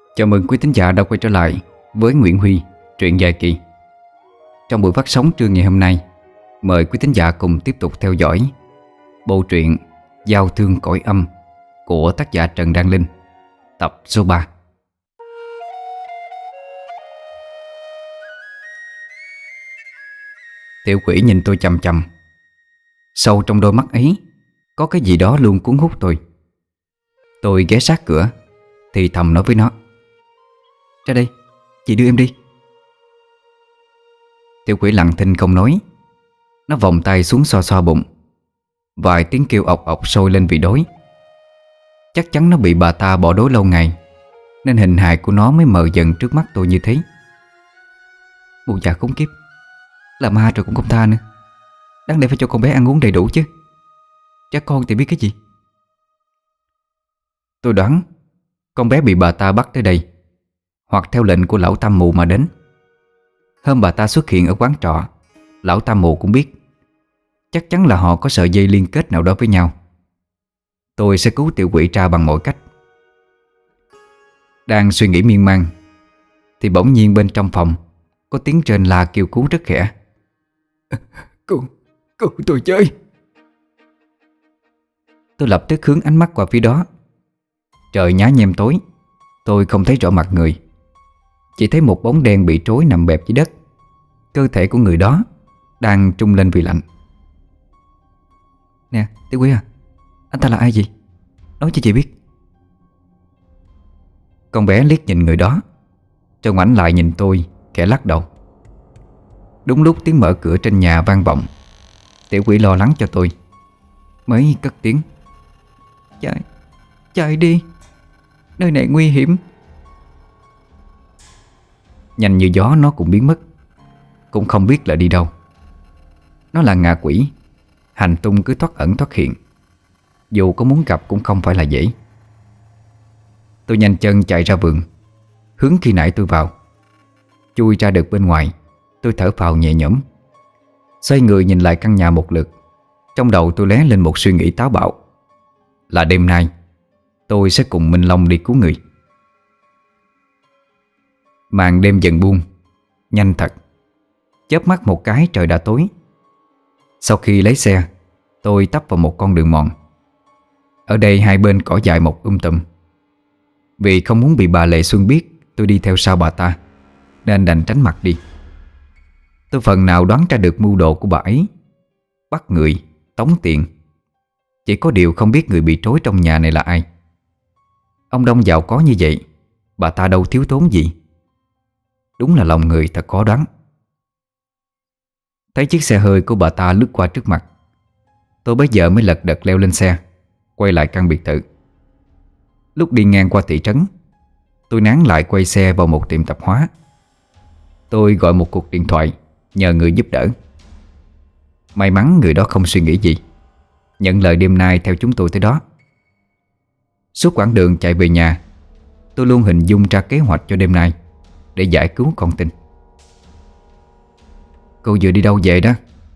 Chào mừng quý thính giả đã quay trở lại với Nguyễn Huy, truyện dài kỳ. Trong buổi phát sóng trưa ngày hôm nay, mời quý thính giả cùng tiếp tục theo dõi bộ truyện Giao thương cõi âm của tác giả Trần Đăng Linh, tập số 3. Tiểu quỷ nhìn tôi chằm chằm. Sâu trong đôi mắt ấy có cái gì đó luôn cuốn hút tôi. Tôi ghé sát cửa thì thầm nói với nó: "Ra đây, chị đưa em đi." Tiểu quỷ lặng thinh không nói. Nó vòng tay xuống xoa xoa bụng. Vài tiếng kêu ọc ọc sôi lên vì đói. Chắc chắn nó bị bà ta bỏ đói lâu ngày, nên hình hài của nó mới mờ dần trước mắt tôi như thế. Mụ già khốn kiếp, làm ma rồi cũng không tha nữa. Đáng lẽ phải cho con bé ăn uống đầy đủ chứ. Trẻ con thì biết cái gì. Tôi đoán con bé bị bà ta bắt tới đây, hoặc theo lệnh của lão Tam Mù mà đến. Hôm bà ta xuất hiện ở quán trọ, lão Tam Mù cũng biết. Chắc chắn là họ có sợi dây liên kết nào đó với nhau. Tôi sẽ cứu tiểu quỷ ra bằng mọi cách. Đang suy nghĩ miên man thì bỗng nhiên bên trong phòng có tiếng trên la kêu cứu rất khẽ: Cứu tôi chơi. Tôi lập tức hướng ánh mắt qua phía đó. Trời nhá nhem tối, tôi không thấy rõ mặt người. Chỉ thấy một bóng đen bị trói nằm bẹp dưới đất. Cơ thể của người đó đang trung lên vì lạnh. "Nè, tiểu quỷ à, anh ta là ai vậy? Nói cho chị biết." Con bé liếc nhìn người đó, rồi ngoảnh lại nhìn tôi, khẽ lắc đầu. Đúng lúc tiếng mở cửa trên nhà vang vọng, tiểu quỷ lo lắng cho tôi mới cất tiếng: Chạy đi, nơi này nguy hiểm." Nhanh như gió nó cũng biến mất, cũng không biết là đi đâu. Nó là ngạ quỷ, hành tung cứ thoát ẩn thoát hiện, dù có muốn gặp cũng không phải là dễ. Tôi nhanh chân chạy ra vườn, hướng khi nãy tôi vào. Chui ra được bên ngoài, tôi thở phào nhẹ nhõm. Xoay người nhìn lại căn nhà một lượt. Trong đầu tôi lóe lên một suy nghĩ táo bạo, là đêm nay tôi sẽ cùng Minh Long đi cứu người. Màn đêm dần buông, nhanh thật. Chớp mắt một cái trời đã tối. Sau khi lấy xe, tôi tấp vào một con đường mòn. Ở đây hai bên cỏ dại mọc tùm. Vì không muốn bị bà Lệ Xuân biết tôi đi theo sau bà ta, nên đành tránh mặt đi. Tôi phần nào đoán ra được mưu đồ của bà ấy: bắt người, tống tiền. Chỉ có điều không biết người bị trói trong nhà này là ai. Ông Đông giàu có như vậy, bà ta đâu thiếu thốn gì. Đúng là lòng người thật khó đoán. Thấy chiếc xe hơi của bà ta lướt qua trước mặt, tôi bấy giờ mới lật đật leo lên xe, quay lại căn biệt thự. Lúc đi ngang qua thị trấn, tôi nán lại quay xe vào một tiệm tạp hóa. Tôi gọi một cuộc điện thoại nhờ người giúp đỡ. May mắn người đó không suy nghĩ gì, nhận lời đêm nay theo chúng tôi tới đó. Suốt quãng đường chạy về nhà, tôi luôn hình dung ra kế hoạch cho đêm nay để giải cứu con Tinh. "Cô vừa đi đâu về đó?"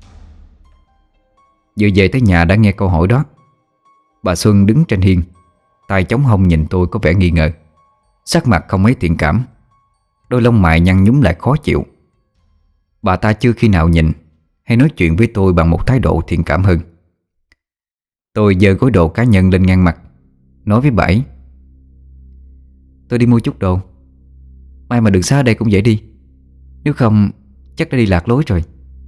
Vừa về tới nhà đã nghe câu hỏi đó. Bà Xuân đứng trên hiên, tay chống hông nhìn tôi có vẻ nghi ngờ, sắc mặt không mấy thiện cảm, đôi lông mày nhăn nhúm lại khó chịu. Bà ta chưa khi nào nhìn hay nói chuyện với tôi bằng một thái độ thiện cảm hơn. Tôi giơ gói đồ cá nhân lên ngang mặt, nói với bà ấy: "Tôi đi mua chút đồ. May mà đường xá ở đây cũng dễ đi, nếu không chắc đã đi lạc lối rồi."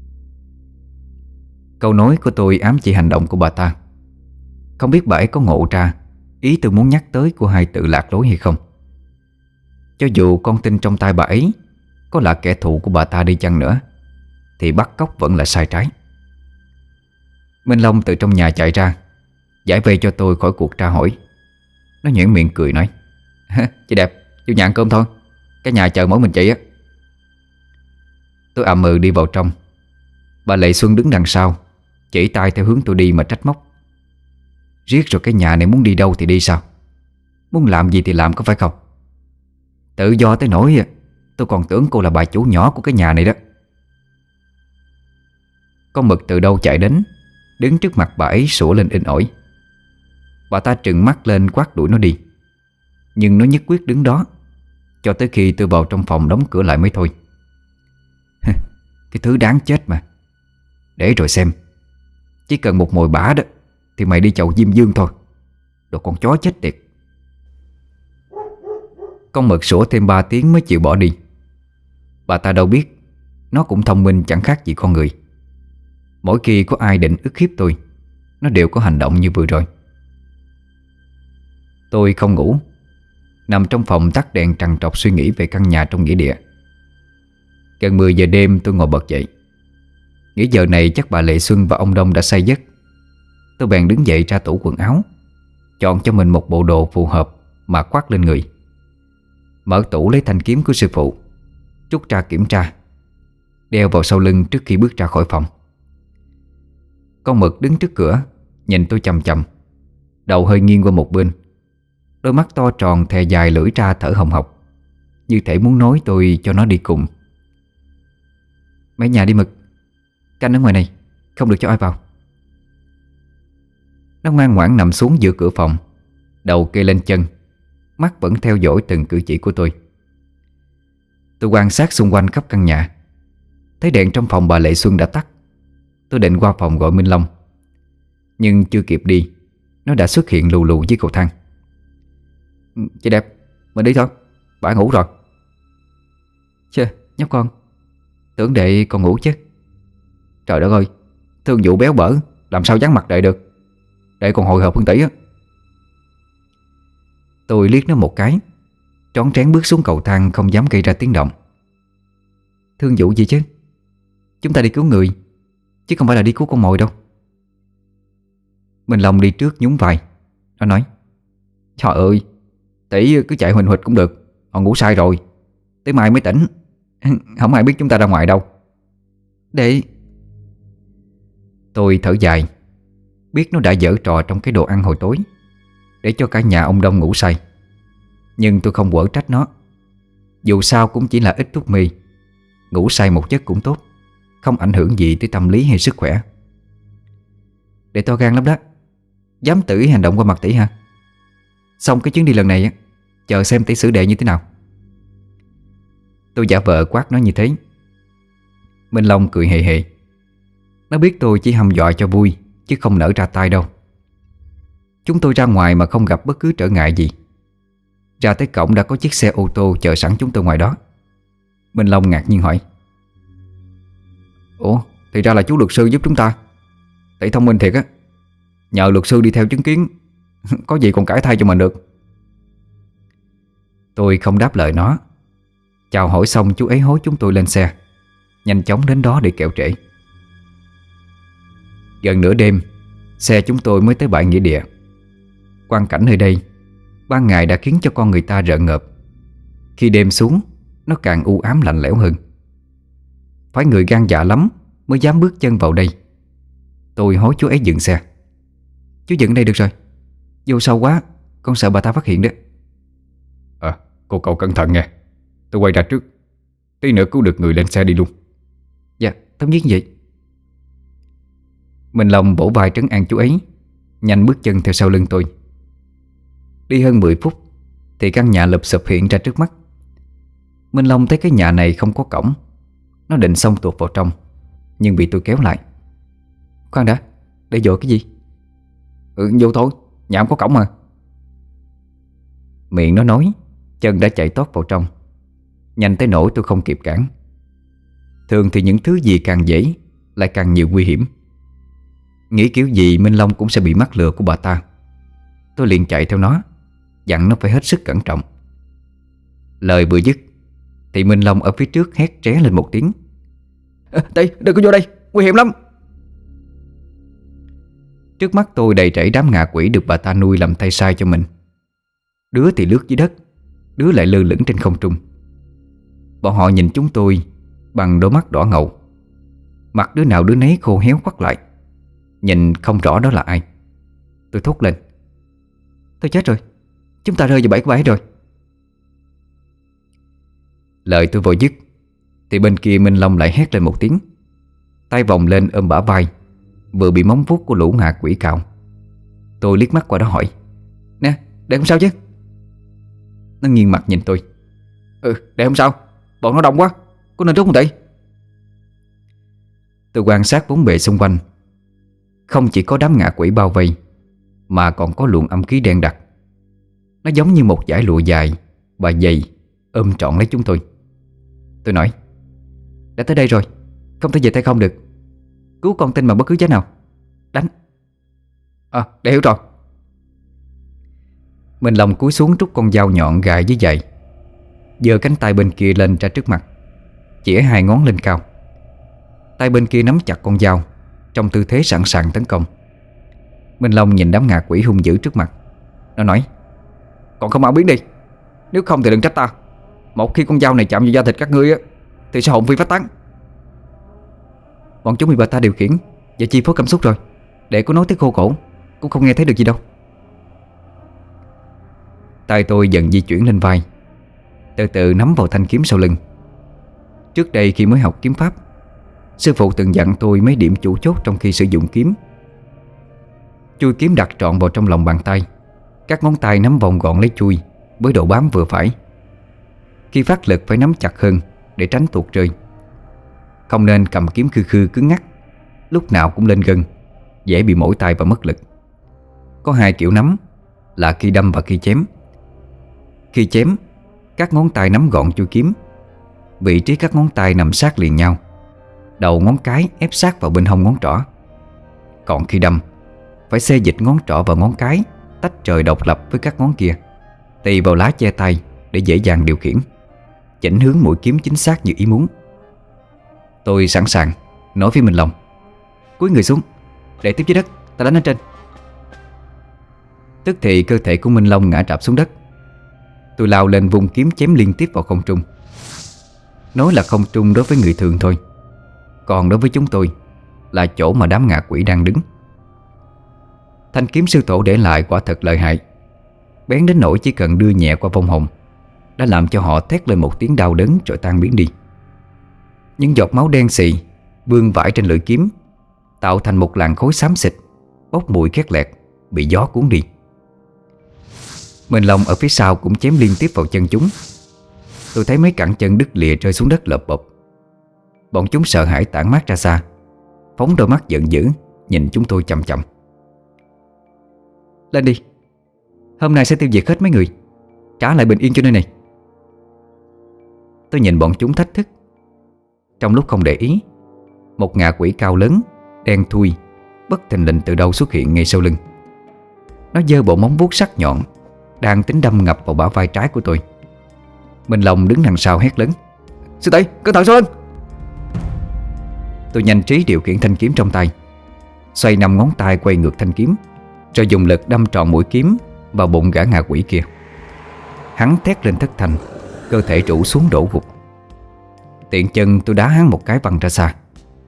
Câu nói của tôi ám chỉ hành động của bà ta. Không biết bà ấy có ngộ ra ý tôi muốn nhắc tới của hai từ lạc lối hay không. Cho dù con Tinh trong tay bà ấy có là kẻ thù của bà ta đi chăng nữa, thì bắt cóc vẫn là sai trái. Minh Long từ trong nhà chạy ra, giải vây cho tôi khỏi cuộc tra hỏi. Nó nhoẻn miệng cười nói: "Chị đẹp, vô nhà ăn cơm thôi, cái nhà chờ mỗi mình chị á." Tôi ậm ừ đi vào trong. Bà Lệ Xuân đứng đằng sau, chỉ tay theo hướng tôi đi mà trách móc: "Riết rồi cái nhà này muốn đi đâu thì đi sao? Muốn làm gì thì làm, có phải không? Tự do tới nỗi tôi còn tưởng cô là bà chủ nhỏ của cái nhà này đó." Con mực từ đâu chạy đến, đứng trước mặt bà ấy sủa lên inh ỏi. Bà ta trừng mắt lên quát đuổi nó đi, nhưng nó nhất quyết đứng đó, cho tới khi tôi vào trong phòng đóng cửa lại mới thôi. Cái thứ đáng chết mà. Để rồi xem. Chỉ cần một mồi bả đó thì mày đi chầu Diêm Dương thôi. Đồ con chó chết tiệt. Con mực sủa thêm 3 tiếng mới chịu bỏ đi. Bà ta đâu biết nó cũng thông minh chẳng khác gì con người. Mỗi khi có ai định ức hiếp tôi, nó đều có hành động như vừa rồi. Tôi không ngủ, nằm trong phòng tắt đèn trằn trọc suy nghĩ về căn nhà trong nghĩa địa. Gần 10 giờ đêm tôi ngồi bật dậy. Nghĩ giờ này chắc bà Lệ Xuân và ông Đông đã say giấc. Tôi bèn đứng dậy ra tủ quần áo, chọn cho mình một bộ đồ phù hợp mà khoác lên người. Mở tủ lấy thanh kiếm của sư phụ, rút ra kiểm tra, đeo vào sau lưng trước khi bước ra khỏi phòng. Con mực đứng trước cửa nhìn tôi chằm chằm, đầu hơi nghiêng qua một bên, đôi mắt to tròn thè dài lưỡi ra thở hồng hộc, như thể muốn nói tôi cho nó đi cùng. Mấy nhà đi Mực, canh ở ngoài này, không được cho ai vào. Nó ngoan ngoãn nằm xuống giữa cửa phòng, đầu kê lên chân, mắt vẫn theo dõi từng cử chỉ của tôi. Tôi quan sát xung quanh khắp căn nhà, thấy đèn trong phòng bà Lệ Xuân đã tắt. Tôi định qua phòng gọi Minh Long, nhưng chưa kịp đi, nó đã xuất hiện lù lù dưới cầu thang. Chị đẹp, mình đi thôi, bà ngủ rồi. Chê, nhóc con, tưởng đệ con ngủ chứ. Trời đất ơi, thương vụ béo bở, làm sao vắng mặt đệ được. Đệ còn hồi hộp hơn tỷ á. Tôi liếc nó một cái, trón trén bước xuống cầu thang, không dám gây ra tiếng động. Thương vụ gì chứ? Chúng ta đi cứu người, chứ không phải là đi cứu con mồi đâu. Minh Long đi trước nhún vai. Nó nói: Trời ơi, tỷ cứ chạy huỳnh huỳnh cũng được. Họ ngủ sai rồi, tới mai mới tỉnh. Không ai biết chúng ta ra ngoài đâu. Để... Tôi thở dài, biết nó đã giở trò trong cái đồ ăn hồi tối để cho cả nhà ông Đông ngủ say. Nhưng tôi không quở trách nó. Dù sao cũng chỉ là ít thuốc mê, ngủ say một giấc cũng tốt, không ảnh hưởng gì tới tâm lý hay sức khỏe. Để to gan lắm đó, dám tự ý hành động qua mặt tỷ hả? Xong cái chuyến đi lần này á, chờ xem tỷ xử đệ như thế nào. Tôi giả vờ quát nó như thế. Minh Long cười hề hề. Nó biết tôi chỉ hăm dọa cho vui, chứ không nỡ ra tay đâu. Chúng tôi ra ngoài mà không gặp bất cứ trở ngại gì. Ra tới cổng đã có chiếc xe ô tô chờ sẵn chúng tôi ngoài đó. Minh Long ngạc nhiên hỏi: Ủa, thì ra là chú luật sư giúp chúng ta. Tỷ thông minh thiệt á. Nhờ luật sư đi theo chứng kiến, có gì còn cãi thay cho mình được. Tôi không đáp lời nó. Chào hỏi xong, chú ấy hối chúng tôi lên xe, nhanh chóng đến đó để kẹo trễ. Gần nửa đêm, xe chúng tôi mới tới bãi nghĩa địa. Quang cảnh nơi đây ban ngày đã khiến cho con người ta rợn ngợp. Khi đêm xuống, nó càng u ám lạnh lẽo hơn. Phải người gan dạ lắm mới dám bước chân vào đây. Tôi hối chú ấy dừng xe. Chú dừng đây được rồi, vô sâu quá, con sợ bà ta phát hiện đó. Cô cậu cẩn thận nghe. Tôi quay ra trước, tí nữa cứu được người lên xe đi luôn. Dạ, thống nhất như vậy. Minh Long vỗ vai trấn an chú ấy, nhanh bước chân theo sau lưng tôi. Đi hơn 10 phút thì căn nhà lụp xụp hiện ra trước mắt. Minh Long thấy cái nhà này không có cổng. Nó định xông tuột vào trong, nhưng bị tôi kéo lại. Khoan đã, để vội cái gì? Vô thôi, nhà không có cổng mà. Miệng nó nói, chân đã chạy tót vào trong, nhanh tới nỗi tôi không kịp cản. Thường thì những thứ gì càng dễ lại càng nhiều nguy hiểm. Nghĩ kiểu gì Minh Long cũng sẽ bị mắc lừa của bà ta. Tôi liền chạy theo nó, dặn nó phải hết sức cẩn trọng. Lời vừa dứt thì Minh Long ở phía trước hét tré lên một tiếng: Đây, đừng có vô đây, nguy hiểm lắm. Trước mắt tôi đầy rẫy đám ngạ quỷ được bà ta nuôi làm tay sai cho mình. Đứa thì lướt dưới đất, đứa lại lơ lửng trên không trung. Bọn họ nhìn chúng tôi bằng đôi mắt đỏ ngầu. Mặt đứa nào đứa nấy khô héo quắt lại, nhìn không rõ đó là ai. Tôi thốt lên: Tôi chết rồi, chúng ta rơi vào bẫy của bà ấy rồi. Lời tôi vừa dứt thì bên kia Minh Long lại hét lên một tiếng, tay vòng lên ôm bả vai vừa bị móng vuốt của lũ ngạ quỷ cào. Tôi liếc mắt qua đó hỏi: Nè, để không sao chứ? Nó nghiêng mặt nhìn tôi: Để không sao, bọn nó đông quá, có nên rút không tỷ? Tôi quan sát bốn bề xung quanh. Không chỉ có đám ngạ quỷ bao vây, mà còn có luồng âm khí đen đặc. Nó giống như một dải lụa dài và dày ôm trọn lấy chúng tôi. Tôi nói: đã tới đây rồi, không thể về tay không được. Cứu con tin bằng bất cứ giá nào. Đánh. Để hiểu rồi. Minh Long cúi xuống trút con dao nhọn gài với giày, giơ cánh tay bên kia lên ra trước mặt, chĩa hai ngón lên cao. Tay bên kia nắm chặt con dao, trong tư thế sẵn sàng tấn công. Minh Long nhìn đám ngạ quỷ hung dữ trước mặt. Nó nói: còn không mau biến đi, nếu không thì đừng trách ta. Một khi con dao này chạm vào da thịt các ngươi á, thì sẽ hồn phi phách tán. Bọn chúng bị bà ta điều khiển và chi phối cảm xúc rồi, để có nói tới khô cổ cũng không nghe thấy được gì đâu. Tay tôi dần di chuyển lên vai, từ từ nắm vào thanh kiếm sau lưng. Trước đây khi mới học kiếm pháp, sư phụ từng dặn tôi mấy điểm chủ chốt trong khi sử dụng kiếm. Chui kiếm đặt trọn vào trong lòng bàn tay, các ngón tay nắm vòng gọn lấy chui với độ bám vừa phải. Khi phát lực phải nắm chặt hơn để tránh tuột rơi. Không nên cầm kiếm khư khư cứng ngắc, lúc nào cũng lên gân, dễ bị mỏi tay và mất lực. Có hai kiểu nắm là khi đâm và khi chém. Khi chém, các ngón tay nắm gọn chui kiếm, vị trí các ngón tay nằm sát liền nhau, đầu ngón cái ép sát vào bên hông ngón trỏ. Còn khi đâm, phải xê dịch ngón trỏ và ngón cái tách rời độc lập với các ngón kia, tì vào lá che tay để dễ dàng điều khiển, chỉnh hướng mũi kiếm chính xác như ý muốn. Tôi sẵn sàng nói với Minh Long: cúi người xuống, để tiếp dưới đất, ta đánh ở trên. Tức thì cơ thể của Minh Long ngã rạp xuống đất. Tôi lao lên vùng kiếm chém liên tiếp vào không trung. Nói là không trung đối với người thường thôi, còn đối với chúng tôi là chỗ mà đám ngạ quỷ đang đứng. Thanh kiếm sư tổ để lại quả thật lợi hại, bén đến nỗi chỉ cần đưa nhẹ qua vong hồn đã làm cho họ thét lên một tiếng đau đớn rồi tan biến đi. Những giọt máu đen xì vương vãi trên lưỡi kiếm, tạo thành một làn khói xám xịt, bốc mùi khét lẹt, bị gió cuốn đi. Minh Long ở phía sau cũng chém liên tiếp vào chân chúng. Tôi thấy mấy cẳng chân đứt lìa rơi xuống đất lợp bộp. Bọn chúng sợ hãi tản mát ra xa, phóng đôi mắt giận dữ nhìn chúng tôi chằm chằm. Lên đi, hôm nay sẽ tiêu diệt hết mấy người, trả lại bình yên cho nơi này. Tôi nhìn bọn chúng thách thức. Trong lúc không để ý, một ngạ quỷ cao lớn, đen thui, bất thình lình từ đâu xuất hiện ngay sau lưng. Nó giơ bộ móng vuốt sắc nhọn, đang tính đâm ngập vào bả vai trái của tôi. Minh Long đứng đằng sau hét lớn: sư tỷ, cẩn thận sau lưng! Tôi nhanh trí điều khiển thanh kiếm trong tay, xoay 5 ngón tay quay ngược thanh kiếm, rồi dùng lực đâm trọn mũi kiếm vào bụng gã ngạ quỷ kia. Hắn thét lên thất thanh, cơ thể trụ xuống đổ gục. Tiện chân tôi đá hắn một cái văng ra xa.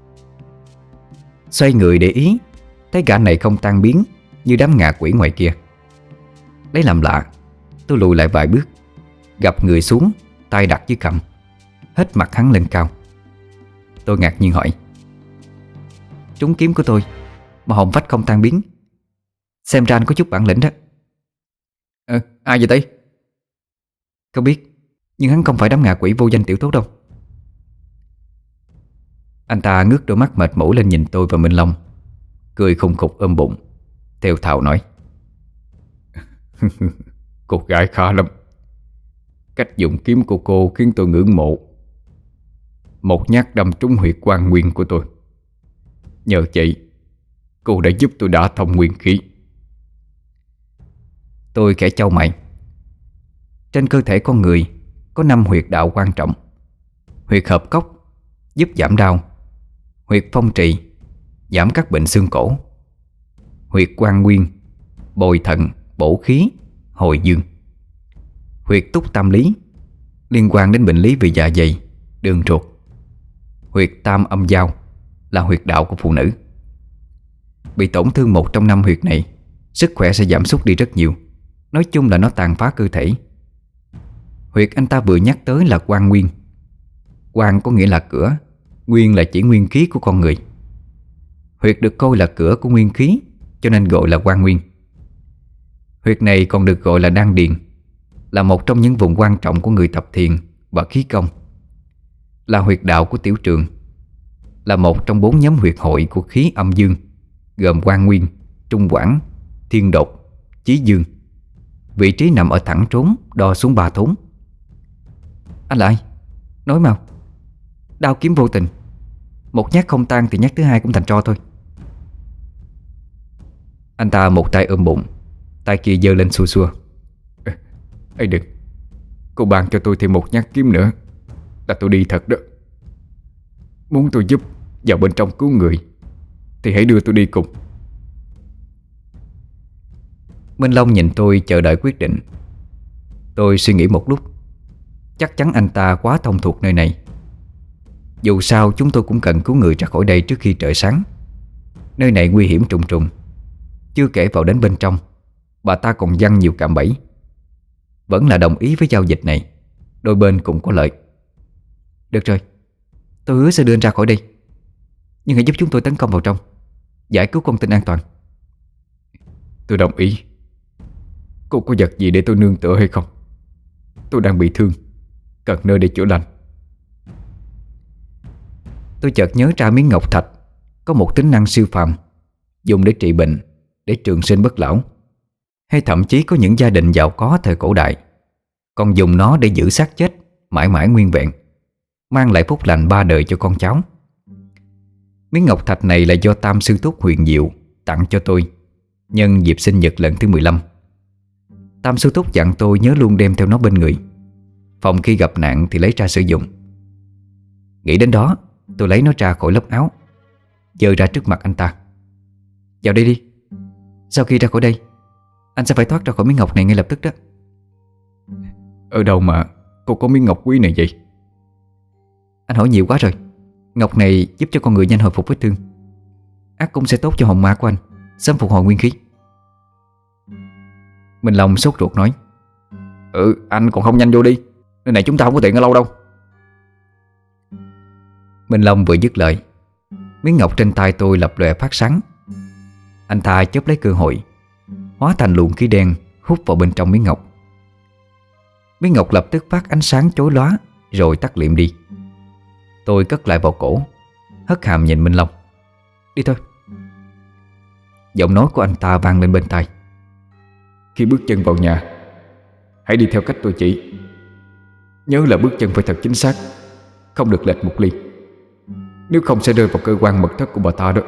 Xoay người để ý, thấy gã này không tan biến như đám ngạ quỷ ngoài kia. Lấy làm lạ, tôi lùi lại vài bước, gập người xuống, tay đặt dưới cằm, hết mặt hắn lên cao. Tôi ngạc nhiên hỏi: trúng kiếm của tôi mà hồn phách không tan biến, xem ra anh có chút bản lĩnh đó. Ai vậy tỷ? Không biết, nhưng hắn không phải đám ngạ quỷ vô danh tiểu tốt đâu. Anh ta ngước đôi mắt mệt mỏi lên nhìn tôi và Minh Long, cười khùng khục ôm bụng, thều thào nói: cô gái khá lắm. Cách dùng kiếm của cô khiến tôi ngưỡng mộ. Một nhát đâm trúng huyệt quan nguyên của tôi. Nhờ vậy, cô đã giúp tôi đả thông nguyên khí. Tôi khẽ chau mày. Trên cơ thể con người có 5 huyệt đạo quan trọng: huyệt hợp cốc giúp giảm đau, huyệt phong trì giảm các bệnh xương cổ, huyệt quan nguyên bồi thận, bổ khí, hồi dương, huyệt túc tam lý liên quan đến bệnh lý về dạ dày, đường ruột, huyệt tam âm giao là huyệt đạo của phụ nữ. Bị tổn thương một trong 5 huyệt này, sức khỏe sẽ giảm sút đi rất nhiều. Nói chung là nó tàn phá cơ thể. Huyệt anh ta vừa nhắc tới là quan nguyên. Quan có nghĩa là cửa, nguyên là chỉ nguyên khí của con người. Huyệt được coi là cửa của nguyên khí, cho nên gọi là quan nguyên. Huyệt này còn được gọi là đan điền, là một trong những vùng quan trọng của người tập thiền và khí công, là huyệt đạo của tiểu trường, là một trong 4 nhóm huyệt hội của khí âm dương, gồm Quan Nguyên, Trung Quản, Thiên Đột, Chí Dương. Vị trí nằm ở thẳng trốn, đo xuống 3 thốn. Anh là ai? Nói mau. Đao kiếm vô tình, một nhát không tan thì nhát thứ hai cũng thành tro thôi. Anh ta một tay ôm bụng, tay kia giơ lên xua xua. Ê đừng, cô ban cho tôi thêm một nhát kiếm nữa là tôi đi thật đó. Muốn tôi giúp vào bên trong cứu người thì hãy đưa tôi đi cùng. Minh Long nhìn tôi chờ đợi quyết định. Tôi suy nghĩ một lúc. Chắc chắn anh ta quá thông thuộc nơi này. Dù sao chúng tôi cũng cần cứu người ra khỏi đây trước khi trời sáng. Nơi này nguy hiểm trùng trùng. Chưa kể vào đến bên trong, bà ta còn giăng nhiều cạm bẫy. Vẫn là đồng ý với giao dịch này. Đôi bên cũng có lợi. Được rồi, tôi hứa sẽ đưa anh ra khỏi đây, nhưng hãy giúp chúng tôi tấn công vào trong, giải cứu con tin an toàn. Tôi đồng ý. Cô có vật gì để tôi nương tựa hay không? Tôi đang bị thương, cần nơi để chữa lành. Tôi chợt nhớ ra miếng ngọc thạch có một tính năng siêu phàm, dùng để trị bệnh, để trường sinh bất lão. Hay thậm chí có những gia đình giàu có thời cổ đại còn dùng nó để giữ xác chết mãi mãi nguyên vẹn, mang lại phúc lành 3 đời cho con cháu. Miếng ngọc thạch này là do Tam Sư Thúc huyền diệu tặng cho tôi nhân dịp sinh nhật lần thứ 15. Tam Sư Thúc dặn tôi nhớ luôn đem theo nó bên người, phòng khi gặp nạn thì lấy ra sử dụng. Nghĩ đến đó, tôi lấy nó ra khỏi lớp áo, giơ ra trước mặt anh ta. Vào đây đi. Sau khi ra khỏi đây, anh sẽ phải thoát ra khỏi miếng ngọc này ngay lập tức đó. Ở đâu mà cô có miếng ngọc quý này vậy? Anh hỏi nhiều quá rồi. Ngọc này giúp cho con người nhanh hồi phục vết thương, ắt cũng sẽ tốt cho hồn ma của anh sớm phục hồi nguyên khí. Minh Long sốt ruột nói. Anh còn không nhanh vô đi, nơi này chúng ta không có tiện ở lâu đâu. Minh Long vừa dứt lời, miếng ngọc trên tay tôi lập lòe phát sáng. Anh ta chớp lấy cơ hội, hóa thành luồng khí đen hút vào bên trong miếng ngọc. Miếng ngọc lập tức phát ánh sáng chói lóa rồi tắt liệm đi. Tôi cất lại vào cổ, hất hàm nhìn Minh Long. Đi thôi. Giọng nói của anh ta vang lên bên tai. Khi bước chân vào nhà, hãy đi theo cách tôi chỉ. Nhớ là bước chân phải thật chính xác, không được lệch một ly, nếu không sẽ rơi vào cơ quan mật thất của bà ta đó.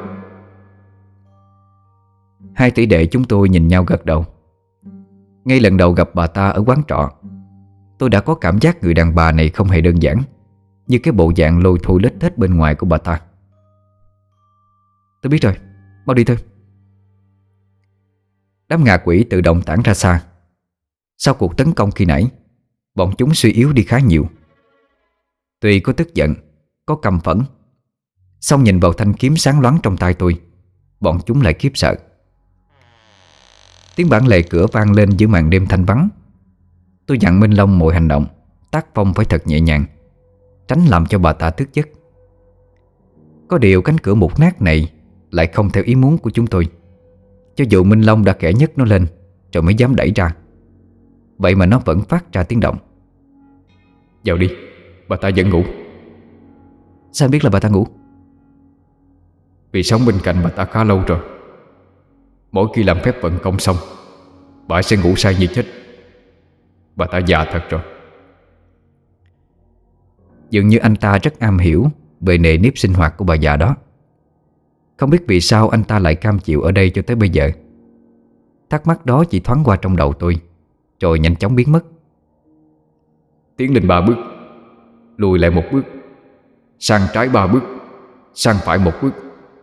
Hai tỷ đệ chúng tôi nhìn nhau gật đầu. Ngay lần đầu gặp bà ta ở quán trọ, tôi đã có cảm giác người đàn bà này không hề đơn giản như cái bộ dạng lôi thôi lết thết bên ngoài của bà ta. Tôi biết rồi, mau đi thôi. Đám ngạ quỷ tự động tản ra xa. Sau cuộc tấn công khi nãy, bọn chúng suy yếu đi khá nhiều. Tuy có tức giận, có căm phẫn, song nhìn vào thanh kiếm sáng loáng trong tay tôi, bọn chúng lại khiếp sợ. Tiếng bản lề cửa vang lên giữa màn đêm thanh vắng. Tôi dặn Minh Long mọi hành động tác phong phải thật nhẹ nhàng, tránh làm cho bà ta thức giấc. Có điều cánh cửa mục nát này lại không theo ý muốn của chúng tôi. Cho dù Minh Long đã kẻ nhấc nó lên rồi mới dám đẩy ra, vậy mà nó vẫn phát ra tiếng động. Vào đi, bà ta vẫn ngủ. Sao anh biết là bà ta ngủ? Vì sống bên cạnh bà ta khá lâu rồi. Mỗi khi làm phép vận công xong, bà sẽ ngủ say như chết. Bà ta già thật rồi. Dường như anh ta rất am hiểu về nề nếp sinh hoạt của bà già đó. Không biết vì sao anh ta lại cam chịu ở đây cho tới bây giờ. Thắc mắc đó chỉ thoáng qua trong đầu tôi, rồi nhanh chóng biến mất. Tiến lên 3 bước, lùi lại 1 bước, sang trái 3 bước, sang phải 1 bước.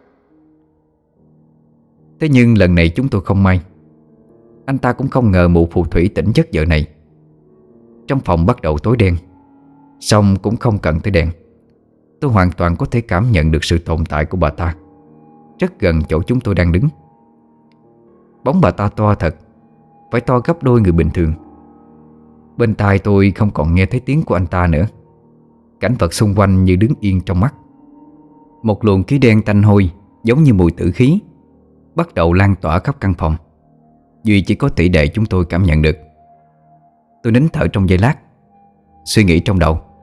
Thế nhưng lần này chúng tôi không may. Anh ta cũng không ngờ mụ phù thủy tỉnh giấc giờ này. Trong phòng bắt đầu tối đen, song cũng không cần tới đèn. Tôi hoàn toàn có thể cảm nhận được sự tồn tại của bà ta rất gần chỗ chúng tôi đang đứng. Bóng bà ta to thật, phải to gấp đôi người bình thường. Bên tai tôi không còn nghe thấy tiếng của anh ta nữa. Cảnh vật xung quanh như đứng yên trong mắt. Một luồng khí đen tanh hôi giống như mùi tử khí bắt đầu lan tỏa khắp căn phòng. Duy chỉ có tỷ đệ chúng tôi cảm nhận được. Tôi nín thở trong giây lát, suy nghĩ trong đầu.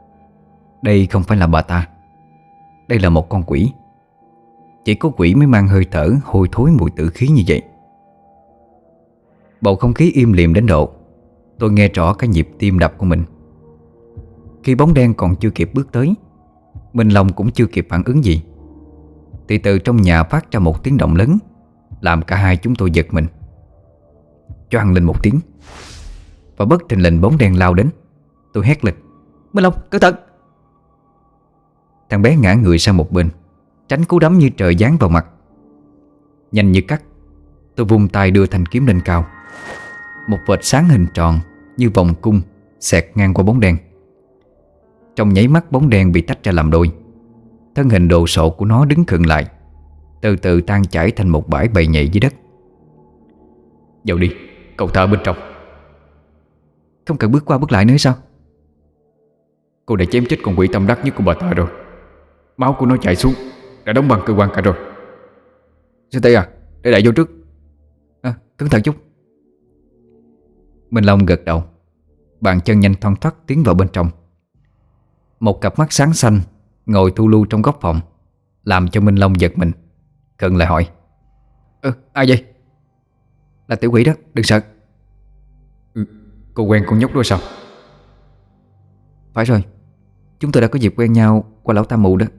Đây không phải là bà ta. Đây là một con quỷ. Chỉ có quỷ mới mang hơi thở hôi thối mùi tử khí như vậy. Bầu không khí im lìm đến độ tôi nghe rõ cái nhịp tim đập của mình. Khi bóng đen còn chưa kịp bước tới, Minh Long cũng chưa kịp phản ứng gì, thì từ trong nhà phát ra một tiếng động lớn, làm cả hai chúng tôi giật mình. Choang lên một tiếng, và bất thình lình bóng đen lao đến. Tôi hét lên: Minh Long, cẩn thận! Thằng bé ngã người sang một bên, tránh cú đấm như trời giáng vào mặt. Nhanh như cắt, tôi vung tay đưa thanh kiếm lên cao. Một vệt sáng hình tròn như vòng cung xẹt ngang qua bóng đen. Trong nháy mắt bóng đen bị tách ra làm đôi. Thân hình đồ sộ của nó đứng khựng lại, từ từ tan chảy thành một bãi bầy nhầy dưới đất. Vào đi, cậu ta ở bên trong. Không cần bước qua bước lại nữa sao? Cô đã chém chết con quỷ tâm đắc nhất của bà ta rồi. Máu của nó chảy xuống, đã đóng băng cơ quan cả rồi. Sư Tây à, để đại vô trước. Cẩn thận chút. Minh Long gật đầu, bàn chân nhanh thoăn thoắt tiến vào bên trong. Một cặp mắt sáng xanh ngồi thu lưu trong góc phòng, làm cho Minh Long giật mình, khựng lại hỏi: Ai vậy? Là tiểu quỷ đó, đừng sợ. Cô quen con nhóc đó sao? Phải rồi, chúng tôi đã có dịp quen nhau qua lão Tam Mụ đó.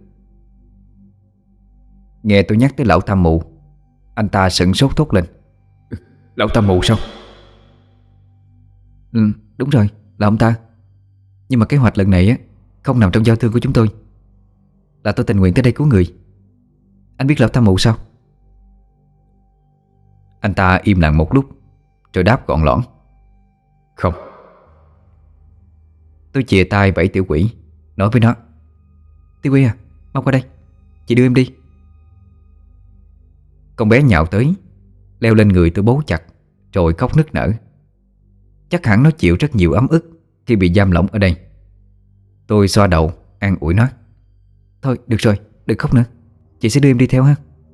Nghe tôi nhắc tới lão Tam Mụ, anh ta sửng sốt thốt lên: Lão Tam Mụ sao? Đúng rồi, là ông ta. Nhưng mà kế hoạch lần này á không nằm trong giao thương của chúng tôi. Là tôi tình nguyện tới đây cứu người. Anh biết lão Tam Mụ sao? Anh ta im lặng một lúc, rồi đáp gọn lõn: Không. Tôi chìa tay vẫy tiểu quỷ, nói với nó: Tiểu quỷ à, mau qua đây, chị đưa em đi. Con bé nhào tới, leo lên người tôi bấu chặt, rồi khóc nức nở. Chắc hẳn nó chịu rất nhiều ấm ức khi bị giam lỏng ở đây. Tôi xoa đầu, an ủi nó: Thôi được rồi, đừng khóc nữa, chị sẽ đưa em đi theo ha.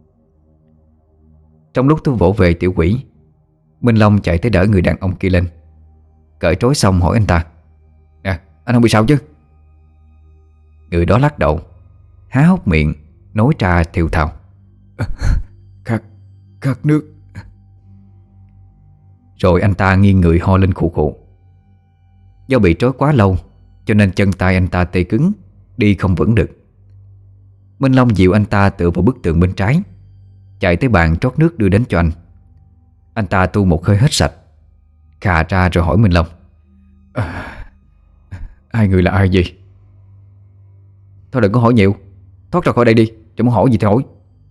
Trong lúc tôi vỗ về tiểu quỷ, Minh Long chạy tới đỡ người đàn ông kia lên. Cởi trói xong hỏi anh ta: Anh không bị sao chứ? Người đó lắc đầu, há hốc miệng, nói ra thều thào: Khát nước. Rồi anh ta nghiêng người ho lên khụ khụ. Do bị trói quá lâu, cho nên chân tay anh ta tê cứng, đi không vững được. Minh Long dịu anh ta tựa vào bức tường bên trái, chạy tới bàn trót nước đưa đến cho anh. Anh ta tu một hơi hết sạch, khà ra rồi hỏi Minh Long: Hai người là ai vậy? Thôi đừng có hỏi nhiều, thoát ra khỏi đây đi, cho muốn hỏi gì thì hỏi.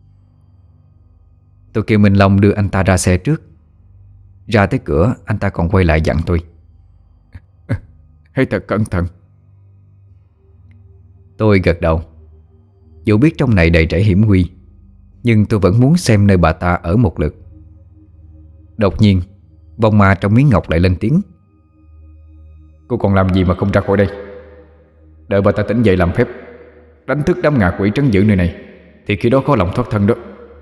Tôi kêu Minh Long đưa anh ta ra xe trước. Ra tới cửa, anh ta còn quay lại dặn tôi: Hãy thật cẩn thận. Tôi gật đầu. Dù biết trong này đầy rẫy hiểm nguy, nhưng tôi vẫn muốn xem nơi bà ta ở một lượt. Đột nhiên, vong ma trong miếng ngọc lại lên tiếng: Cô còn làm gì mà không ra khỏi đây? Đợi bà ta tỉnh dậy làm phép, đánh thức đám ngạ quỷ trấn giữ nơi này, thì khi đó khó lòng thoát thân đó.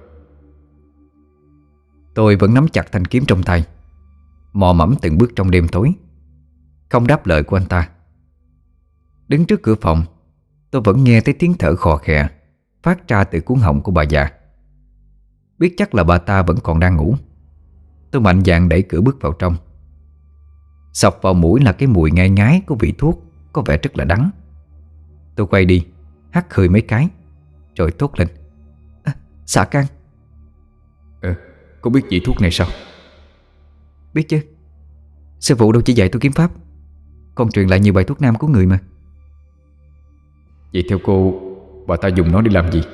Tôi vẫn nắm chặt thanh kiếm trong tay, mò mẫm từng bước trong đêm tối, không đáp lời của anh ta. Đứng trước cửa phòng, tôi vẫn nghe thấy tiếng thở khò khè phát ra từ cuống họng của bà già. Biết chắc là bà ta vẫn còn đang ngủ, tôi mạnh dạn đẩy cửa bước vào trong. Xộc vào mũi là cái mùi ngai ngái của vị thuốc có vẻ rất là đắng. Tôi quay đi, hắt hơi mấy cái, rồi thốt lên: Xạ Can. Có biết vị thuốc này sao? Biết chứ, sư phụ đâu chỉ dạy tôi kiếm pháp, còn truyền lại nhiều bài thuốc nam của người mà. Vậy theo cô, bà ta dùng nó để làm gì?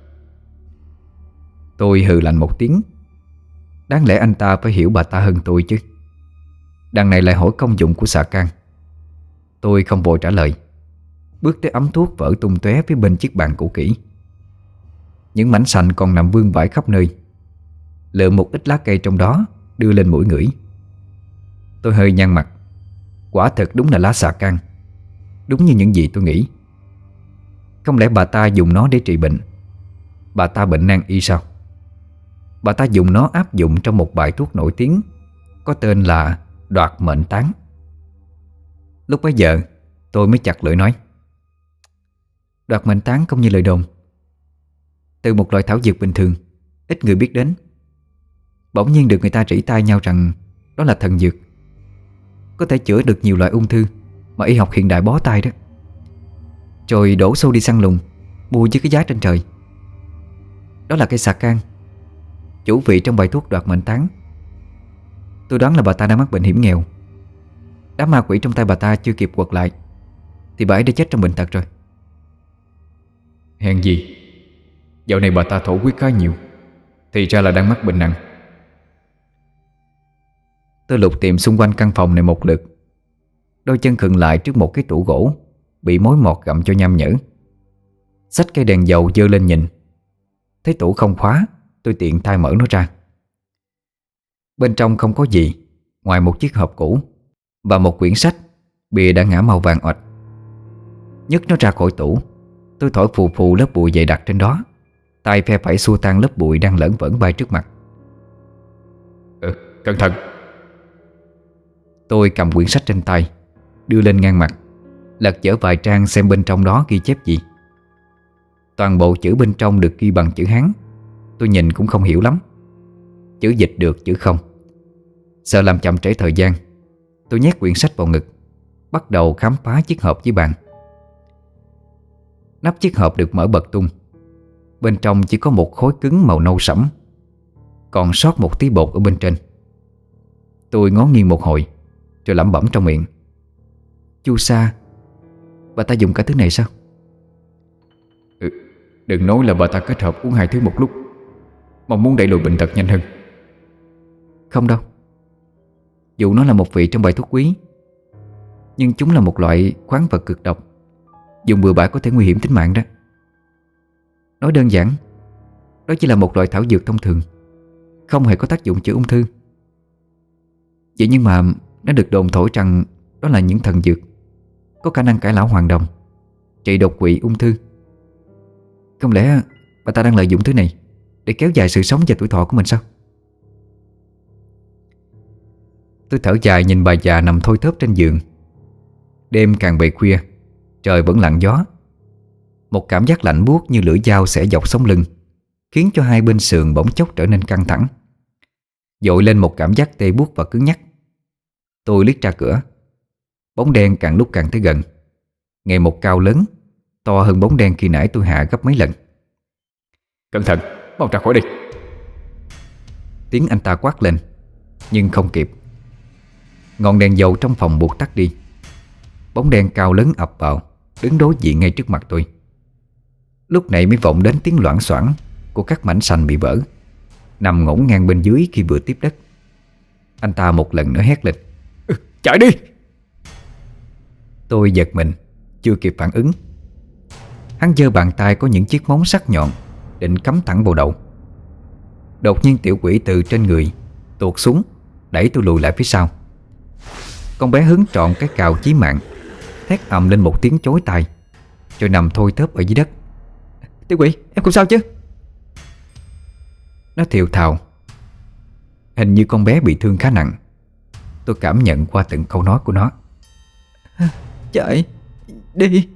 Tôi hừ lạnh một tiếng. Đáng lẽ anh ta phải hiểu bà ta hơn tôi chứ. Đằng này lại hỏi công dụng của xà can. Tôi không vội trả lời, bước tới ấm thuốc vỡ tung tóe phía bên chiếc bàn cũ kỹ. Những mảnh sành còn nằm vương vãi khắp nơi. Lựa một ít lá cây trong đó đưa lên mũi ngửi. Tôi hơi nhăn mặt. Quả thật đúng là lá xà can, đúng như những gì tôi nghĩ. Không lẽ bà ta dùng nó để trị bệnh? Bà ta bệnh nan y sao? Bà ta dùng nó áp dụng trong một bài thuốc nổi tiếng có tên là đoạt mệnh tán. Lúc bấy giờ tôi mới chặt lưỡi nói: Đoạt mệnh tán không như lời đồn. Từ một loại thảo dược bình thường, ít người biết đến, bỗng nhiên được người ta rỉ tai nhau rằng đó là thần dược, có thể chữa được nhiều loại ung thư mà y học hiện đại bó tay đó. Rồi đổ xô đi săn lùng, mua với cái giá trên trời. Đó là cây xà cang, chủ vị trong bài thuốc đoạt mệnh tán. Tôi đoán là bà ta đã mắc bệnh hiểm nghèo. Đám ma quỷ trong tay bà ta chưa kịp quật lại thì bà ấy đã chết trong bệnh tật rồi. Hèn gì dạo này bà ta thổ huyết khá nhiều, thì ra là đang mắc bệnh nặng. Tôi lục tìm xung quanh căn phòng này một lượt, đôi chân khựng lại trước một cái tủ gỗ bị mối mọt gặm cho nham nhở. Xách cây đèn dầu dơ lên nhìn, thấy tủ không khóa, tôi tiện tay mở nó ra. Bên trong không có gì ngoài một chiếc hộp cũ và một quyển sách, bìa đã ngã màu vàng oạch. Nhấc nó ra khỏi tủ, tôi thổi phù phù lớp bụi dày đặc trên đó, tay phe phẩy xua tan lớp bụi đang lởn vởn bay trước mặt. Cẩn thận. Tôi cầm quyển sách trên tay, đưa lên ngang mặt, lật dở vài trang xem bên trong đó ghi chép gì. Toàn bộ chữ bên trong được ghi bằng chữ Hán. Tôi nhìn cũng không hiểu lắm, chữ dịch được chữ không. Sợ làm chậm trễ thời gian, tôi nhét quyển sách vào ngực, bắt đầu khám phá chiếc hộp dưới bàn. Nắp chiếc hộp được mở bật tung. Bên trong chỉ có một khối cứng màu nâu sẫm, còn sót một tí bột ở bên trên. Tôi ngó nghiêng một hồi rồi lẩm bẩm trong miệng: chu sa, bà ta dùng cả thứ này sao? Đừng nói là bà ta kết hợp uống hai thứ một lúc, mong muốn đẩy lùi bệnh tật nhanh hơn. Không đâu. Dù nó là một vị trong bài thuốc quý, nhưng chúng là một loại khoáng vật cực độc, dùng bừa bãi có thể nguy hiểm tính mạng đó. Nói đơn giản, đó chỉ là một loại thảo dược thông thường, không hề có tác dụng chữa ung thư. Vậy nhưng mà nó được đồn thổi rằng đó là những thần dược có khả năng cải lão hoàn đồng, trị đột quỵ, ung thư. Không lẽ bà ta đang lợi dụng thứ này để kéo dài sự sống và tuổi thọ của mình sao? Tôi thở dài nhìn bà già nằm thoi thóp trên giường. Đêm càng về khuya, trời vẫn lặng gió. Một cảm giác lạnh buốt như lưỡi dao xẻ dọc sống lưng, khiến cho hai bên sườn bỗng chốc trở nên căng thẳng, dội lên một cảm giác tê buốt và cứng nhắc. Tôi liếc ra cửa. Bóng đen càng lúc càng tới gần, ngày một cao lớn, to hơn bóng đen khi nãy tôi hạ gấp mấy lần. Cẩn thận, mau ra khỏi đi. Tiếng anh ta quát lên, nhưng không kịp. Ngọn đèn dầu trong phòng buộc tắt đi. Bóng đen cao lớn ập vào, đứng đối diện ngay trước mặt tôi. Lúc này mới vọng đến tiếng loảng xoảng của các mảnh sành bị vỡ, nằm ngổn ngang bên dưới khi vừa tiếp đất. Anh ta một lần nữa hét lên: Chạy đi! Tôi giật mình, chưa kịp phản ứng. Hắn giơ bàn tay có những chiếc móng sắc nhọn, định cắm thẳng vào đầu. Đột nhiên tiểu quỷ từ trên người tuột xuống, đẩy tôi lùi lại phía sau. Con bé hứng trọn cái cào chí mạng, thét ầm lên một tiếng chói tai, rồi nằm thôi thớp ở dưới đất. Tiểu quỷ, em không sao chứ? Nó thều thào. Hình như con bé bị thương khá nặng. Tôi cảm nhận qua từng câu nói của nó. Chạy đi.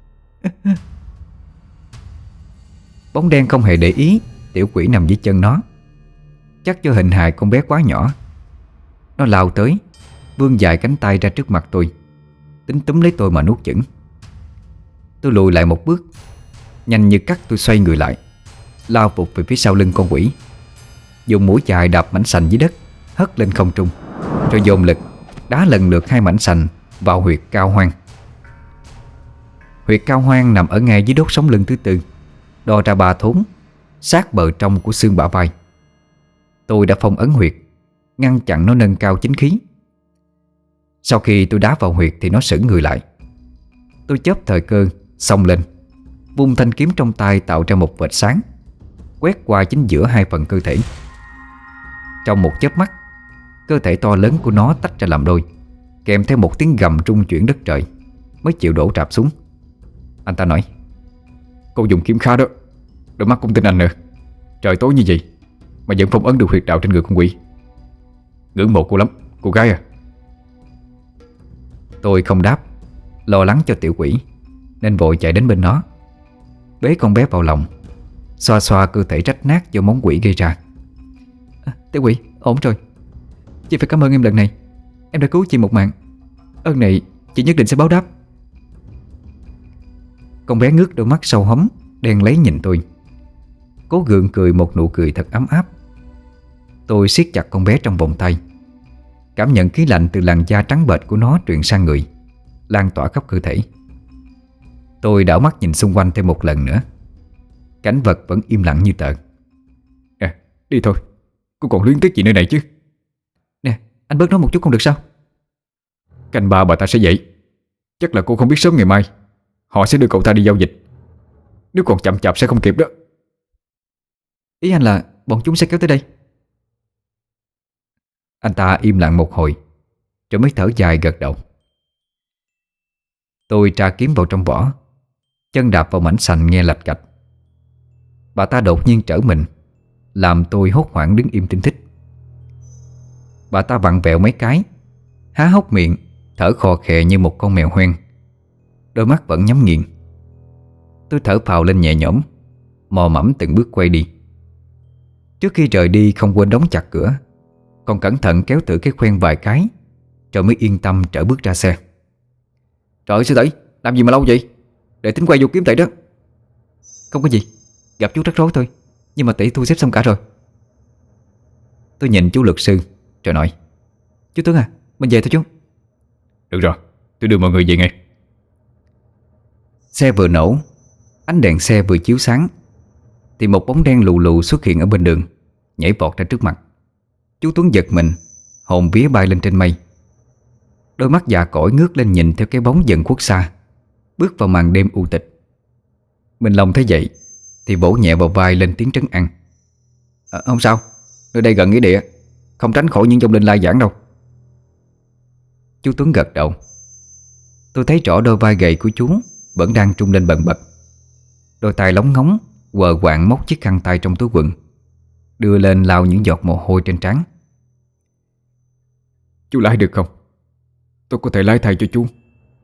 Bóng đen không hề để ý tiểu quỷ nằm dưới chân nó. Chắc do hình hài con bé quá nhỏ. Nó lao tới, vươn dài cánh tay ra trước mặt tôi, tính túm lấy tôi mà nuốt chửng. Tôi lùi lại một bước. Nhanh như cắt tôi xoay người lại, lao vụt về phía sau lưng con quỷ, dùng mũi chài đạp mảnh sành dưới đất, hất lên không trung, rồi dồn lực đá lần lượt hai mảnh sành vào huyệt cao hoang. Huyệt cao hoang nằm ở ngay dưới đốt sống lưng thứ tư, đo ra 3 thốn, sát bờ trong của xương bả vai. Tôi đã phong ấn huyệt, ngăn chặn nó nâng cao chính khí. Sau khi tôi đá vào huyệt thì nó sững người lại. Tôi chớp thời cơ, xông lên, vung thanh kiếm trong tay tạo ra một vệt sáng, quét qua chính giữa hai phần cơ thể. Trong một chớp mắt, cơ thể to lớn của nó tách ra làm đôi, kèm theo một tiếng gầm rung chuyển đất trời, mới chịu đổ rạp xuống. Anh ta nói: Cô dùng kiếm khá đó, đôi mắt cũng tin anh nữa. Trời tối như vậy mà vẫn phong ấn được huyệt đạo trên người con quỷ. Ngưỡng mộ cô lắm, cô gái à. Tôi không đáp, lo lắng cho tiểu quỷ, nên vội chạy đến bên nó, bế con bé vào lòng, xoa xoa cơ thể rách nát do món quỷ gây ra. Tiểu quỷ, ổn rồi. Chị phải cảm ơn em lần này. Em đã cứu chị một mạng. Ơn này chị nhất định sẽ báo đáp. Con bé ngước đôi mắt sâu hóm đen lấy nhìn tôi, cố gượng cười một nụ cười thật ấm áp. Tôi siết chặt con bé trong vòng tay, cảm nhận khí lạnh từ làn da trắng bệch của nó truyền sang người, lan tỏa khắp cơ thể. Tôi đảo mắt nhìn xung quanh thêm một lần nữa. Cảnh vật vẫn im lặng như tờ. Đi thôi, cô còn luyến tiếc gì nơi này chứ. Nè, anh bớt nói một chút không được sao? Canh ba bà ta sẽ dậy. Chắc là cô không biết sớm ngày mai họ sẽ đưa cậu ta đi giao dịch. Nếu còn chậm chạp sẽ không kịp đó. Ý anh là bọn chúng sẽ kéo tới đây? Anh ta im lặng một hồi rồi mới thở dài gật đầu. Tôi tra kiếm vào trong vỏ, chân đạp vào mảnh sành nghe lạch cạch. Bà ta đột nhiên trở mình, làm tôi hốt hoảng đứng im thinh thích. Bà ta vặn vẹo mấy cái, há hốc miệng, thở khò khè như một con mèo hoen. Đôi mắt vẫn nhắm nghiền. Tôi thở phào lên nhẹ nhõm, mò mẫm từng bước quay đi. Trước khi rời đi không quên đóng chặt cửa, còn cẩn thận kéo thử cái khoen vài cái, rồi mới yên tâm trở bước ra xe. Trời ơi sư tỷ, làm gì mà lâu vậy? Để tính quay vô kiếm tỷ đó. Không có gì, gặp chú rắc rối thôi, nhưng mà tỷ thu xếp xong cả rồi. Tôi nhìn chú luật sư rồi nói: Chú Tuấn à, mình về thôi chú. Được rồi, tôi đưa mọi người về ngay. Xe vừa nổ, ánh đèn xe vừa chiếu sáng, thì một bóng đen lù lù xuất hiện ở bên đường, nhảy vọt ra trước mặt. Chú Tuấn giật mình, hồn vía bay lên trên mây. Đôi mắt già cỗi ngước lên nhìn theo cái bóng dần khuất xa, bước vào màn đêm u tịch. Minh Long thấy vậy thì vỗ nhẹ vào vai lên tiếng trấn an: Không sao, nơi đây gần nghĩa địa, không tránh khỏi những vong linh lai vãng đâu. Chú Tuấn gật đầu. Tôi thấy rõ đôi vai gầy của chú vẫn đang trung lên bần bật. Đôi tay lóng ngóng quờ quạng móc chiếc khăn tay trong túi quần, đưa lên lau những giọt mồ hôi trên trán. Chú lái được không? Tôi có thể lái thay cho chú.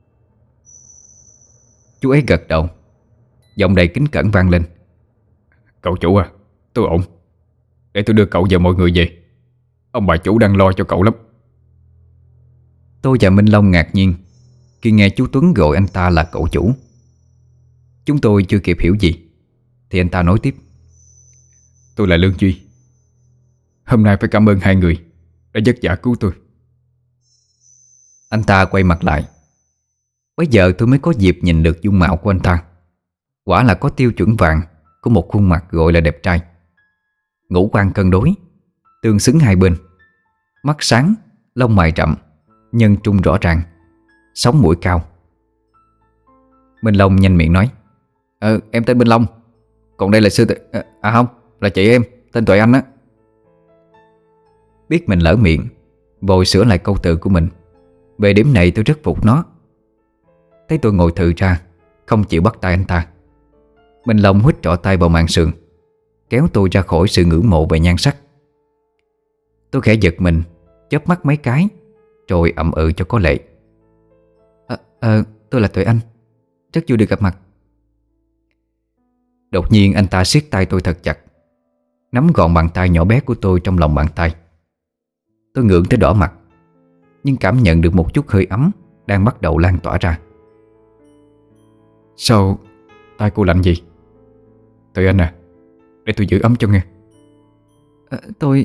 Chú ấy gật đầu, giọng đầy kính cẩn vang lên: Cậu chủ à, tôi ổn. Để tôi đưa cậu và mọi người về. Ông bà chủ đang lo cho cậu lắm. Tôi và Minh Long ngạc nhiên khi nghe chú Tuấn gọi anh ta là cậu chủ. Chúng tôi chưa kịp hiểu gì thì anh ta nói tiếp: Tôi là Lương Duy. Hôm nay phải cảm ơn hai người đã vất vả cứu tôi. Anh ta quay mặt lại. Bây giờ tôi mới có dịp nhìn được dung mạo của anh ta. Quả là có tiêu chuẩn vàng của một khuôn mặt gọi là đẹp trai. Ngũ quan cân đối, tương xứng hai bên, mắt sáng, lông mày rậm, nhân trung rõ ràng, sống mũi cao. Minh Long nhanh miệng nói: Em tên Minh Long. Còn đây là không, là chị em, tên Tuệ Anh á. Biết mình lỡ miệng, vội sửa lại câu từ của mình. Về điểm này tôi rất phục nó. Thấy tôi ngồi thừ ra, không chịu bắt tay anh ta, Minh Long huýt trỏ tay vào màn sườn, kéo tôi ra khỏi sự ngưỡng mộ về nhan sắc. Tôi khẽ giật mình, chớp mắt mấy cái, rồi ậm ừ cho có lệ: Tôi là Tuệ Anh, rất vui được gặp mặt. Đột nhiên anh ta siết tay tôi thật chặt, nắm gọn bàn tay nhỏ bé của tôi trong lòng bàn tay. Tôi ngượng tới đỏ mặt, nhưng cảm nhận được một chút hơi ấm đang bắt đầu lan tỏa ra. Sao tay cô lạnh gì? Tuệ Anh à, để tôi giữ ấm cho nghe. Tôi...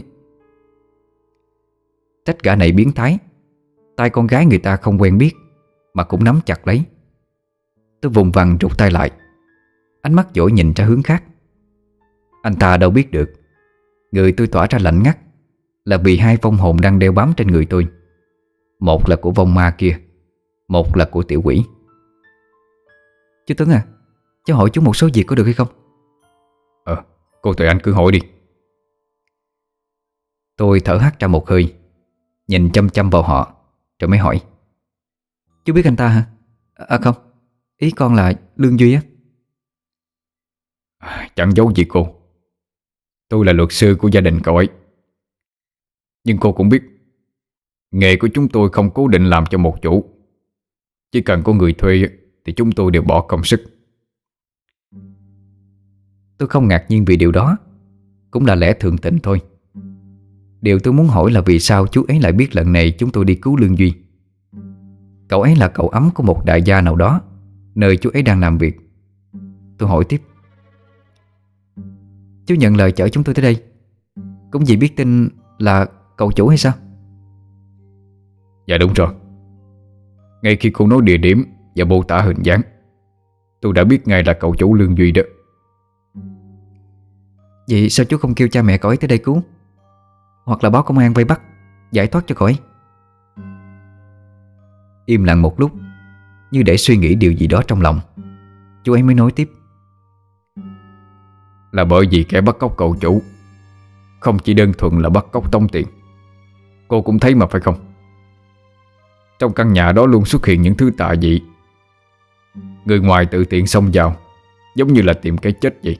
Trách gã này biến thái, tay con gái người ta không quen biết mà cũng nắm chặt lấy. Tôi vùng vằng rụt tay lại, ánh mắt dõi nhìn ra hướng khác. Anh ta đâu biết được người tôi tỏa ra lạnh ngắt là vì hai vong hồn đang đeo bám trên người tôi. Một là của vong ma kia, một là của tiểu quỷ. Chú Tuấn à, cháu hỏi chú một số việc có được hay không? Cô Tuệ Anh cứ hỏi đi. Tôi thở hắt ra một hơi, nhìn chăm chăm vào họ, rồi mới hỏi: Chú biết anh ta hả? Không, ý con là Lương Duy á. Chẳng giấu gì cô, tôi là luật sư của gia đình cậu ấy. Nhưng cô cũng biết, nghề của chúng tôi không cố định làm cho một chủ. Chỉ cần có người thuê thì chúng tôi đều bỏ công sức. Tôi không ngạc nhiên vì điều đó, cũng là lẽ thường tình thôi. Điều tôi muốn hỏi là vì sao chú ấy lại biết lần này chúng tôi đi cứu Lương Duy. Cậu ấy là cậu ấm của một đại gia nào đó nơi chú ấy đang làm việc. Tôi hỏi tiếp: chú nhận lời chở chúng tôi tới đây cũng vì biết tin là cậu chủ hay sao? Dạ đúng rồi. Ngay khi cô nói địa điểm và mô tả hình dáng, tôi đã biết ngay là cậu chủ Lương Duy đó. Vậy sao chú không kêu cha mẹ cậu ấy tới đây cứu, hoặc là báo công an vây bắt, giải thoát cho cậu ấy? Im lặng một lúc, như để suy nghĩ điều gì đó trong lòng. Chú ấy mới nói tiếp: Là bởi vì kẻ bắt cóc cậu chủ không chỉ đơn thuần là bắt cóc tống tiền. Cô cũng thấy mà phải không? Trong căn nhà đó luôn xuất hiện những thứ tà dị. Người ngoài tự tiện xông vào, giống như là tìm cái chết vậy.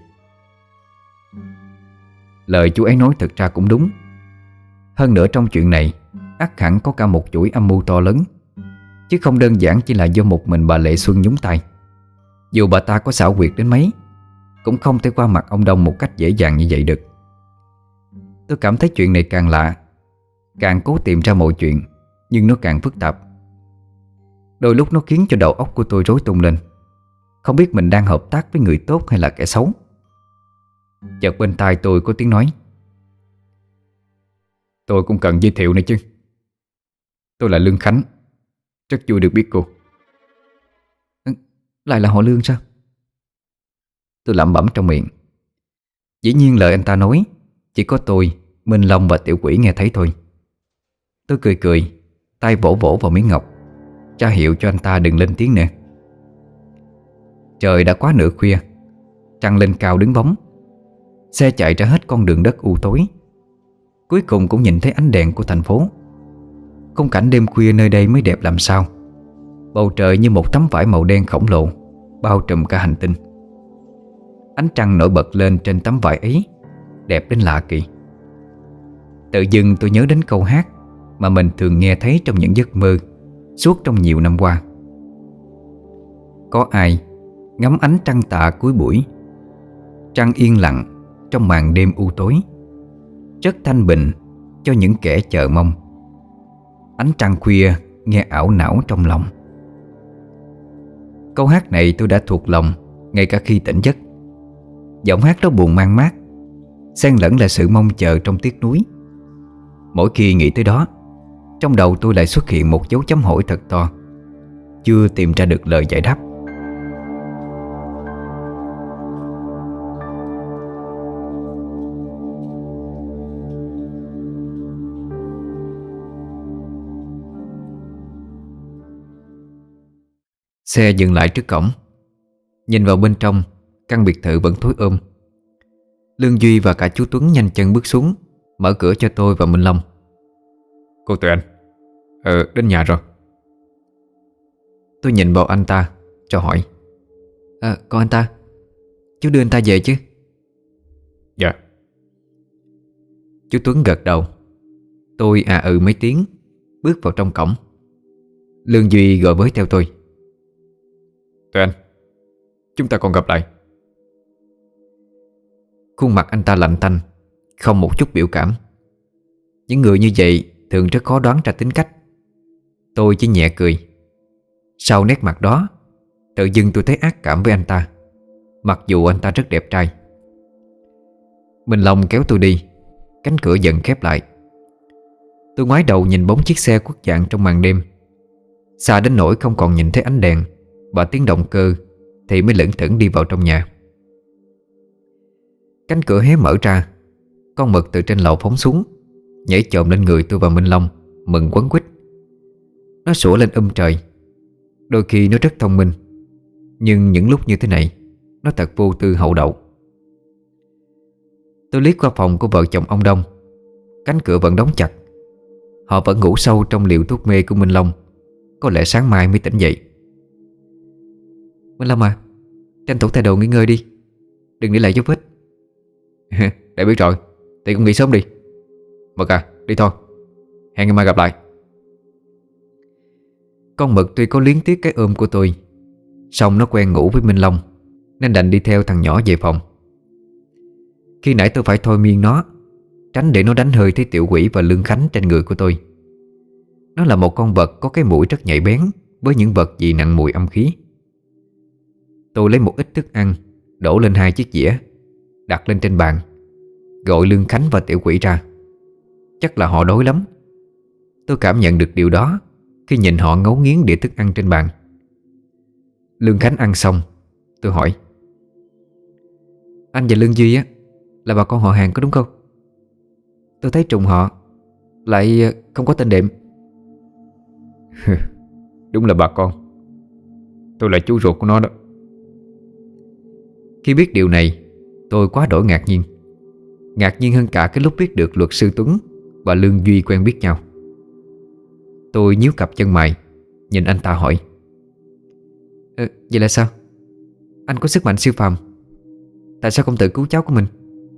Lời chú ấy nói thực ra cũng đúng. Hơn nữa trong chuyện này ắt hẳn có cả một chuỗi âm mưu to lớn, chứ không đơn giản chỉ là do một mình bà Lệ Xuân nhúng tay. Dù bà ta có xảo quyệt đến mấy, cũng không thể qua mặt ông Đông một cách dễ dàng như vậy được. Tôi cảm thấy chuyện này càng lạ. Càng cố tìm ra mọi chuyện, nhưng nó càng phức tạp. Đôi lúc nó khiến cho đầu óc của tôi rối tung lên, không biết mình đang hợp tác với người tốt hay là kẻ xấu. Chợt bên tai tôi có tiếng nói: Tôi cũng cần giới thiệu nữa chứ. Tôi là Lương Khánh. Rất vui được biết cô. Lại là họ Lương sao? Tôi lẩm bẩm trong miệng. Dĩ nhiên lời anh ta nói chỉ có tôi, Minh Long và Tiểu Quỷ nghe thấy thôi. Tôi cười cười, tay vỗ vỗ vào miếng ngọc, ra hiệu cho anh ta đừng lên tiếng nữa. Trời đã quá nửa khuya, trăng lên cao đứng bóng. Xe chạy ra hết con đường đất u tối, cuối cùng cũng nhìn thấy ánh đèn của thành phố. Khung cảnh đêm khuya nơi đây mới đẹp làm sao. Bầu trời như một tấm vải màu đen khổng lồ, bao trùm cả hành tinh. Ánh trăng nổi bật lên trên tấm vải ấy, đẹp đến lạ kỳ. Tự dưng tôi nhớ đến câu hát mà mình thường nghe thấy trong những giấc mơ suốt trong nhiều năm qua. Có ai ngắm ánh trăng tà cuối buổi, trăng yên lặng trong màn đêm u tối, rất thanh bình cho những kẻ chờ mong. Ánh trăng khuya nghe ảo não trong lòng. Câu hát này tôi đã thuộc lòng ngay cả khi tỉnh giấc. Giọng hát đó buồn man mác, xen lẫn là sự mong chờ trong tiếc nuối. Mỗi khi nghĩ tới đó, trong đầu tôi lại xuất hiện một dấu chấm hỏi thật to, chưa tìm ra được lời giải đáp. Xe dừng lại trước cổng. Nhìn vào bên trong, căn biệt thự vẫn tối ôm. Lương Duy và cả chú Tuấn nhanh chân bước xuống, mở cửa cho tôi và Minh Long. Cô Tuệ Anh. Đến nhà rồi. Tôi nhìn vào anh ta cho hỏi: còn anh ta? Chú đưa anh ta về chứ? Dạ. Chú Tuấn gật đầu. Tôi mấy tiếng, bước vào trong cổng. Lương Duy gọi với theo tôi: Tuệ Anh, chúng ta còn gặp lại. Khuôn mặt anh ta lạnh tanh, không một chút biểu cảm. Những người như vậy thường rất khó đoán ra tính cách. Tôi chỉ nhẹ cười. Sau nét mặt đó, tự dưng tôi thấy ác cảm với anh ta, mặc dù anh ta rất đẹp trai. Minh Long kéo tôi đi, cánh cửa dần khép lại. Tôi ngoái đầu nhìn bóng chiếc xe khuất dạng trong màn đêm, xa đến nỗi không còn nhìn thấy ánh đèn và tiếng động cơ, thì mới lững thững đi vào trong nhà. Cánh cửa hé mở ra, con mực từ trên lầu phóng xuống, nhảy chồm lên người tôi và Minh Long, mừng quấn quýt. Nó sủa lên trời. Đôi khi nó rất thông minh, nhưng những lúc như thế này nó thật vô tư hậu đậu. Tôi liếc qua phòng của vợ chồng ông Đông. Cánh cửa vẫn đóng chặt. Họ vẫn ngủ sâu trong liều thuốc mê của Minh Long. Có lẽ sáng mai mới tỉnh dậy. Minh Long à, tranh thủ thay đồ nghỉ ngơi đi, đừng để lại dấu vết. Đã biết rồi, thì cũng nghỉ sớm đi. Mực à, đi thôi. Hẹn ngày mai gặp lại. Con mực tuy có liếng tiếc cái ôm của tôi, song nó quen ngủ với Minh Long nên đành đi theo thằng nhỏ về phòng. Khi nãy tôi phải thôi miên nó, tránh để nó đánh hơi thấy tiểu quỷ và Lương Khánh trên người của tôi. Nó là một con vật có cái mũi rất nhạy bén với những vật gì nặng mùi âm khí. Tôi lấy một ít thức ăn, đổ lên 2 chiếc dĩa, đặt lên trên bàn, gọi Lương Khánh và tiểu quỷ ra. Chắc là họ đói lắm. Tôi cảm nhận được điều đó khi nhìn họ ngấu nghiến đĩa thức ăn trên bàn. Lương Khánh ăn xong, tôi hỏi: anh và Lương Duy á là bà con họ hàng có đúng không? Tôi thấy trùng họ, lại không có tên đệm. Đúng là bà con. Tôi là chú ruột của nó đó. Khi biết điều này, tôi quá đổi ngạc nhiên. Ngạc nhiên hơn cả cái lúc biết được luật sư Tuấn và Lương Duy quen biết nhau. Tôi nhíu cặp chân mày, nhìn anh ta hỏi: vậy là sao? Anh có sức mạnh siêu phàm, tại sao không tự cứu cháu của mình?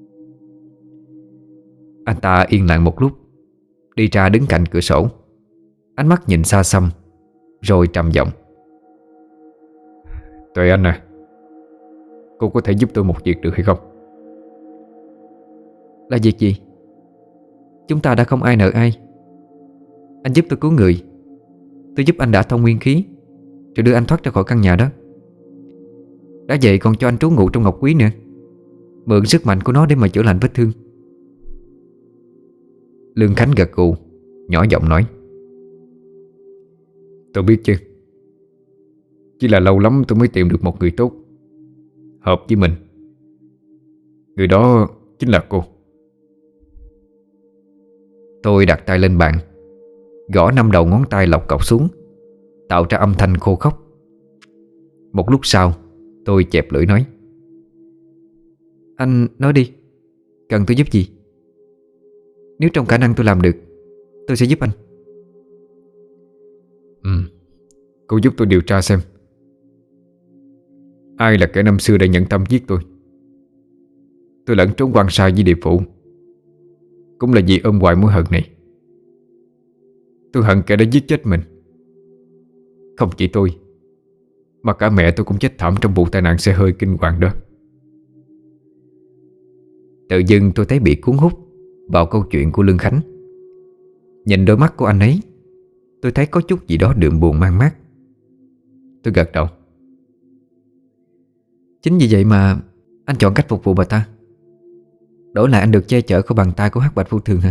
Anh ta yên lặng một lúc, đi ra đứng cạnh cửa sổ, ánh mắt nhìn xa xăm, rồi trầm giọng: Tuệ Anh à, cô có thể giúp tôi một việc được hay không? Là việc gì? Chúng ta đã không ai nợ ai. Anh giúp tôi cứu người, tôi giúp anh đả thông nguyên khí, rồi đưa anh thoát ra khỏi căn nhà đó. Đã vậy còn cho anh trú ngụ trong ngọc quý nữa, mượn sức mạnh của nó để mà chữa lành vết thương. Lương Khánh gật gù, nhỏ giọng nói: Tôi biết chứ. Chỉ là lâu lắm tôi mới tìm được một người tốt, hợp với mình. Người đó chính là cô. Tôi đặt tay lên bàn, gõ 5 đầu ngón tay lọc cọc xuống, tạo ra âm thanh khô khốc. Một lúc sau, tôi chẹp lưỡi nói: anh nói đi, cần tôi giúp gì? Nếu trong khả năng tôi làm được, tôi sẽ giúp anh. Cô giúp tôi điều tra xem ai là kẻ năm xưa đã nhận tâm giết tôi. Tôi lẫn trốn quan sai với địa phủ cũng là vì ôm hoài mối hận này. Tôi hận kẻ đã giết chết mình. Không chỉ tôi, mà cả mẹ tôi cũng chết thảm trong vụ tai nạn xe hơi kinh hoàng đó. Tự dưng tôi thấy bị cuốn hút vào câu chuyện của Lương Khánh. Nhìn đôi mắt của anh ấy, tôi thấy có chút gì đó đượm buồn man mác. Tôi gật đầu: chính vì vậy mà anh chọn cách phục vụ bà ta, đổi lại anh được che chở khỏi bàn tay của Hắc Bạch Vô Thường hả?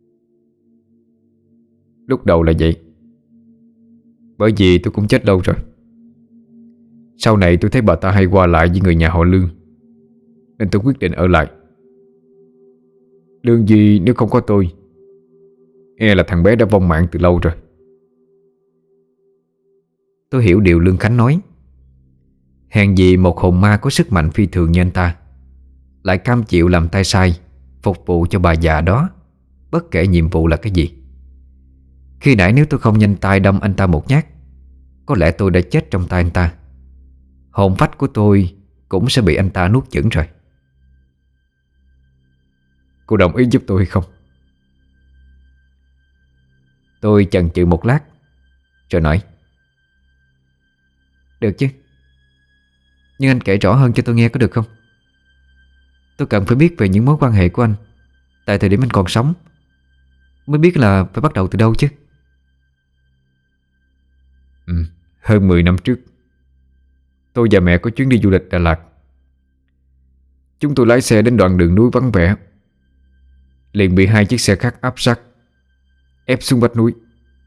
Lúc đầu là vậy, bởi vì tôi cũng chết lâu rồi. Sau này tôi thấy bà ta hay qua lại với người nhà họ Lương, nên tôi quyết định ở lại. Lương Duy nếu không có tôi, e là thằng bé đã vong mạng từ lâu rồi. Tôi hiểu điều Lương Khánh nói. Hèn gì một hồn ma có sức mạnh phi thường như anh ta lại cam chịu làm tay sai, phục vụ cho bà già đó, bất kể nhiệm vụ là cái gì. Khi nãy nếu tôi không nhanh tay đâm anh ta một nhát, có lẽ tôi đã chết trong tay anh ta. Hồn phách của tôi cũng sẽ bị anh ta nuốt chửng rồi. Cô đồng ý giúp tôi hay không? Tôi chần chừ một lát rồi nói: được chứ, nhưng anh kể rõ hơn cho tôi nghe có được không? Tôi cần phải biết về những mối quan hệ của anh tại thời điểm anh còn sống, mới biết là phải bắt đầu từ đâu chứ. Hơn 10 năm trước, tôi và mẹ có chuyến đi du lịch Đà Lạt. Chúng tôi lái xe đến đoạn đường núi vắng vẻ, liền bị 2 chiếc xe khác áp sát, ép xuống vách núi.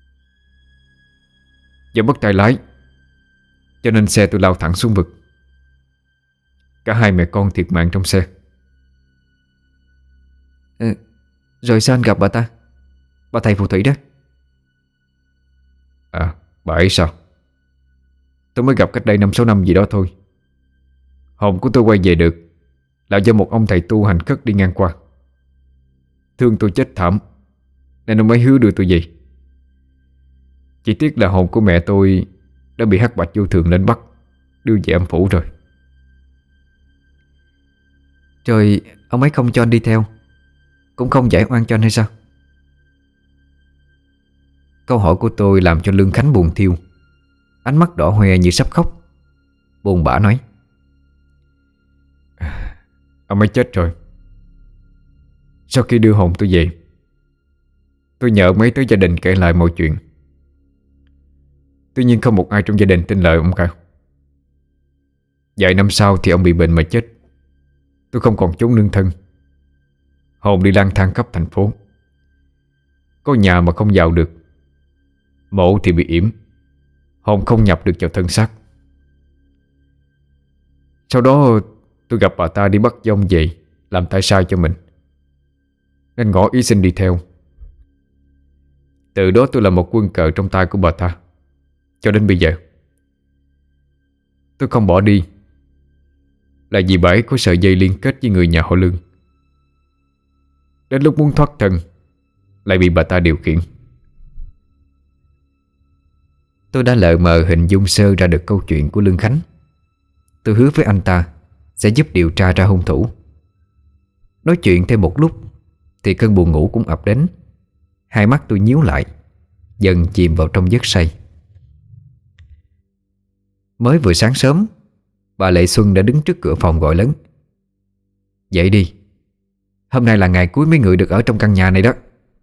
Do mất tay lái, cho nên xe tôi lao thẳng xuống vực. Cả 2 mẹ con thiệt mạng trong xe. Rồi sao anh gặp bà ta, bà thầy phù thủy đó? Bà ấy sao? Tôi mới gặp cách đây 5-6 năm gì đó thôi. Hồn của tôi quay về được là do một ông thầy tu hành khất đi ngang qua. Thương tôi chết thảm, nên ông ấy hứa đưa tôi về. Chỉ tiếc là hồn của mẹ tôi đã bị Hắc Bạch Vô Thường lên bắt, đưa về âm phủ rồi. Rồi ông ấy không cho anh đi theo, cũng không giải oan cho anh hay sao? Câu hỏi của tôi làm cho Lương Khánh buồn thiêu, ánh mắt đỏ hoe như sắp khóc, buồn bã nói: Ông ấy chết rồi, Sau khi đưa hồn tôi về, tôi nhờ mấy tới gia đình kể lại mọi chuyện. Tuy nhiên không một ai trong gia đình tin lời ông cả. Vài năm sau thì ông bị bệnh mà chết. Tôi không còn chốn nương thân, hồn đi lang thang khắp thành phố. Có nhà mà không vào được, mộ thì bị yểm, hồn không nhập được vào thân xác. Sau đó tôi gặp bà ta đi bắt dông về làm tay sai cho mình, nên ngỏ ý xin đi theo. Từ đó tôi là một quân cờ trong tay của bà ta cho đến bây giờ. Tôi không bỏ đi là vì bà ấy có sợi dây liên kết với người nhà họ Lương. Đến lúc muốn thoát thân lại bị bà ta điều khiển. Tôi đã lờ mờ hình dung sơ ra được câu chuyện của Lương Khánh. Tôi hứa với anh ta sẽ giúp điều tra ra hung thủ. Nói chuyện thêm một lúc thì cơn buồn ngủ cũng ập đến. Hai mắt tôi nhíu lại, dần chìm vào trong giấc say. Mới vừa sáng sớm, bà Lệ Xuân đã đứng trước cửa phòng gọi lớn: "Dậy đi, hôm nay là ngày cuối mấy người được ở trong căn nhà này đó."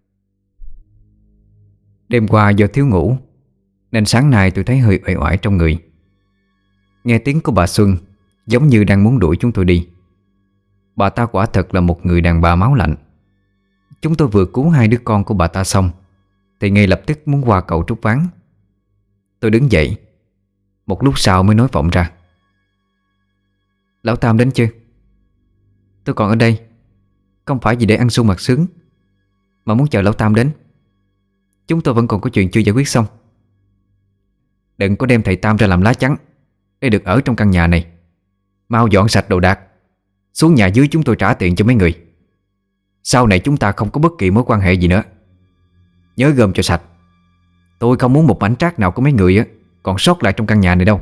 Đêm qua do thiếu ngủ nên sáng nay tôi thấy hơi uể oải trong người. Nghe tiếng của bà Xuân giống như đang muốn đuổi chúng tôi đi. Bà ta quả thật là một người đàn bà máu lạnh. Chúng tôi vừa cứu hai đứa con của bà ta xong thì ngay lập tức muốn qua cầu Trúc Ván. Tôi đứng dậy, một lúc sau mới nói vọng ra: "Lão Tam đến chưa?" "Tôi còn ở đây, không phải vì để ăn sung mặc sướng, mà muốn chờ Lão Tam đến. Chúng tôi vẫn còn có chuyện chưa giải quyết xong. Đừng có đem thầy Tam ra làm lá chắn để được ở trong căn nhà này. Mau dọn sạch đồ đạc, xuống nhà dưới chúng tôi trả tiền cho mấy người. Sau này chúng ta không có bất kỳ mối quan hệ gì nữa. Nhớ gom cho sạch. Tôi không muốn một mảnh trác nào của mấy người còn sót lại trong căn nhà này đâu."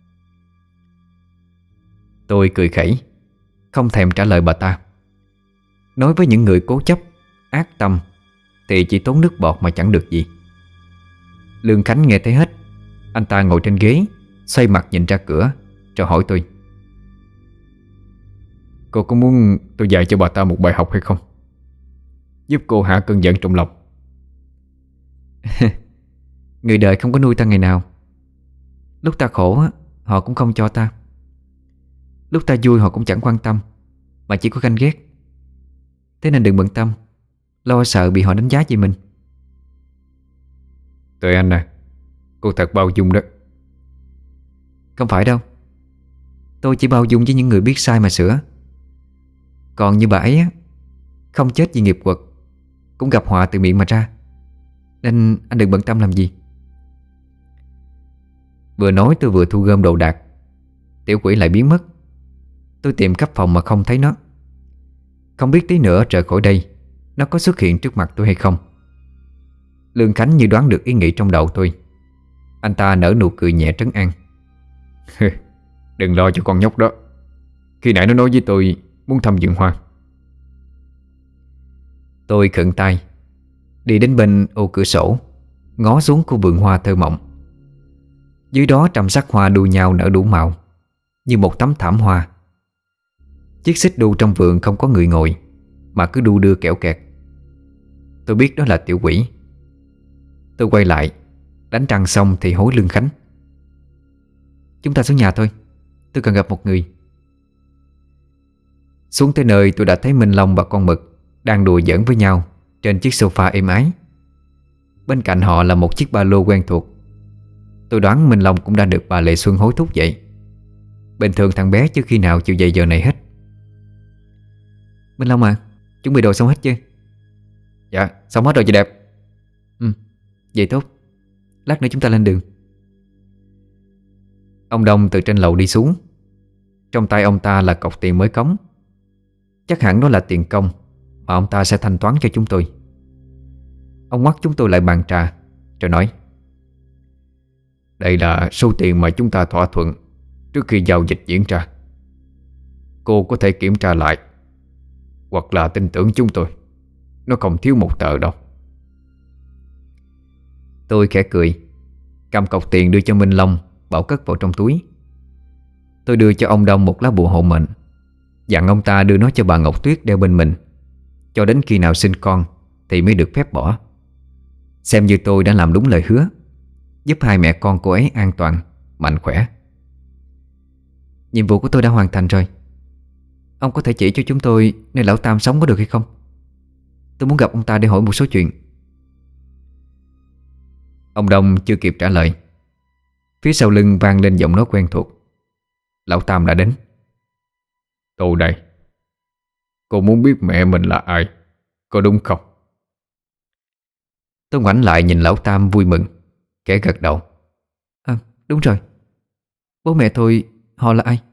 Tôi cười khẩy, không thèm trả lời bà ta. Nói với những người cố chấp, ác tâm thì chỉ tốn nước bọt mà chẳng được gì. Lương Khánh nghe thấy hết. Anh ta ngồi trên ghế, xoay mặt nhìn ra cửa, rồi hỏi tôi: "Cô có muốn tôi dạy cho bà ta một bài học hay không? Giúp cô hạ cơn giận trong lòng." "Người đời không có nuôi ta ngày nào. Lúc ta khổ họ cũng không cho ta. Lúc ta vui họ cũng chẳng quan tâm, mà chỉ có ganh ghét. Thế nên đừng bận tâm, lo sợ bị họ đánh giá về mình." Tuệ Anh à, cô thật bao dung đó. "Không phải đâu. Tôi chỉ bao dung với những người biết sai mà sửa. Còn như bà ấy không chết vì nghiệp quật, cũng gặp họa từ miệng mà ra. Nên anh đừng bận tâm làm gì." Vừa nói tôi vừa thu gom đồ đạc. Tiểu quỷ lại biến mất. Tôi tìm khắp phòng mà không thấy nó. Không biết tí nữa rời khỏi đây nó có xuất hiện trước mặt tôi hay không. Lương Khánh như đoán được ý nghĩ trong đầu tôi. Anh ta nở nụ cười nhẹ trấn an: "Đừng lo cho con nhóc đó. Khi nãy nó nói với tôi muốn thăm vườn hoa." Tôi khựng tay, đi đến bên ô cửa sổ, ngó xuống khu vườn hoa thơ mộng. Dưới đó trăm sắc hoa đua nhau nở đủ màu, như một tấm thảm hoa. Chiếc xích đu trong vườn không có người ngồi, mà cứ đu đưa kẻo kẹt. Tôi biết đó là tiểu quỷ. Tôi quay lại, đánh răng xong thì hối Lương Khánh: "Chúng ta xuống nhà thôi, tôi cần gặp một người." Xuống tới nơi tôi đã thấy Minh Long và con Mực đang đùa giỡn với nhau trên chiếc sofa êm ái. Bên cạnh họ là một chiếc ba lô quen thuộc. Tôi đoán Minh Long cũng đã được bà Lệ Xuân hối thúc dậy. Bình thường thằng bé chứ khi nào chịu dậy giờ này hết. "Minh Long à, chuẩn bị đồ xong hết chưa?" "Dạ, xong hết rồi chị đẹp." Vậy tốt, lát nữa chúng ta lên đường." Ông Đông từ trên lầu đi xuống. Trong tay ông ta là cọc tiền mới cống. Chắc hẳn đó là tiền công mà ông ta sẽ thanh toán cho chúng tôi. Ông ngoắt chúng tôi lại bàn trà, rồi nói: "Đây là số tiền mà chúng ta thỏa thuận trước khi giao dịch diễn ra. Cô có thể kiểm tra lại, hoặc là tin tưởng chúng tôi. Nó không thiếu một tờ đâu." Tôi khẽ cười, cầm cọc tiền đưa cho Minh Long, bảo cất vào trong túi. Tôi đưa cho ông Đông một lá bùa hộ mệnh, dặn ông ta đưa nó cho bà Ngọc Tuyết đeo bên mình. cho đến khi nào sinh con thì mới được phép bỏ. Xem như tôi đã làm đúng lời hứa, giúp hai mẹ con cô ấy an toàn, mạnh khỏe. Nhiệm vụ của tôi đã hoàn thành rồi. Ông có thể chỉ cho chúng tôi nơi lão Tam sống có được hay không? Tôi muốn gặp ông ta để hỏi một số chuyện. Ông Đông chưa kịp trả lời, phía sau lưng vang lên giọng nói quen thuộc. Lão Tam đã đến. Tôi đây. Cô muốn biết mẹ mình là ai, có đúng không? Tôi ngoảnh lại nhìn lão Tam vui mừng, khẽ gật đầu. Đúng rồi. Bố mẹ tôi họ là ai?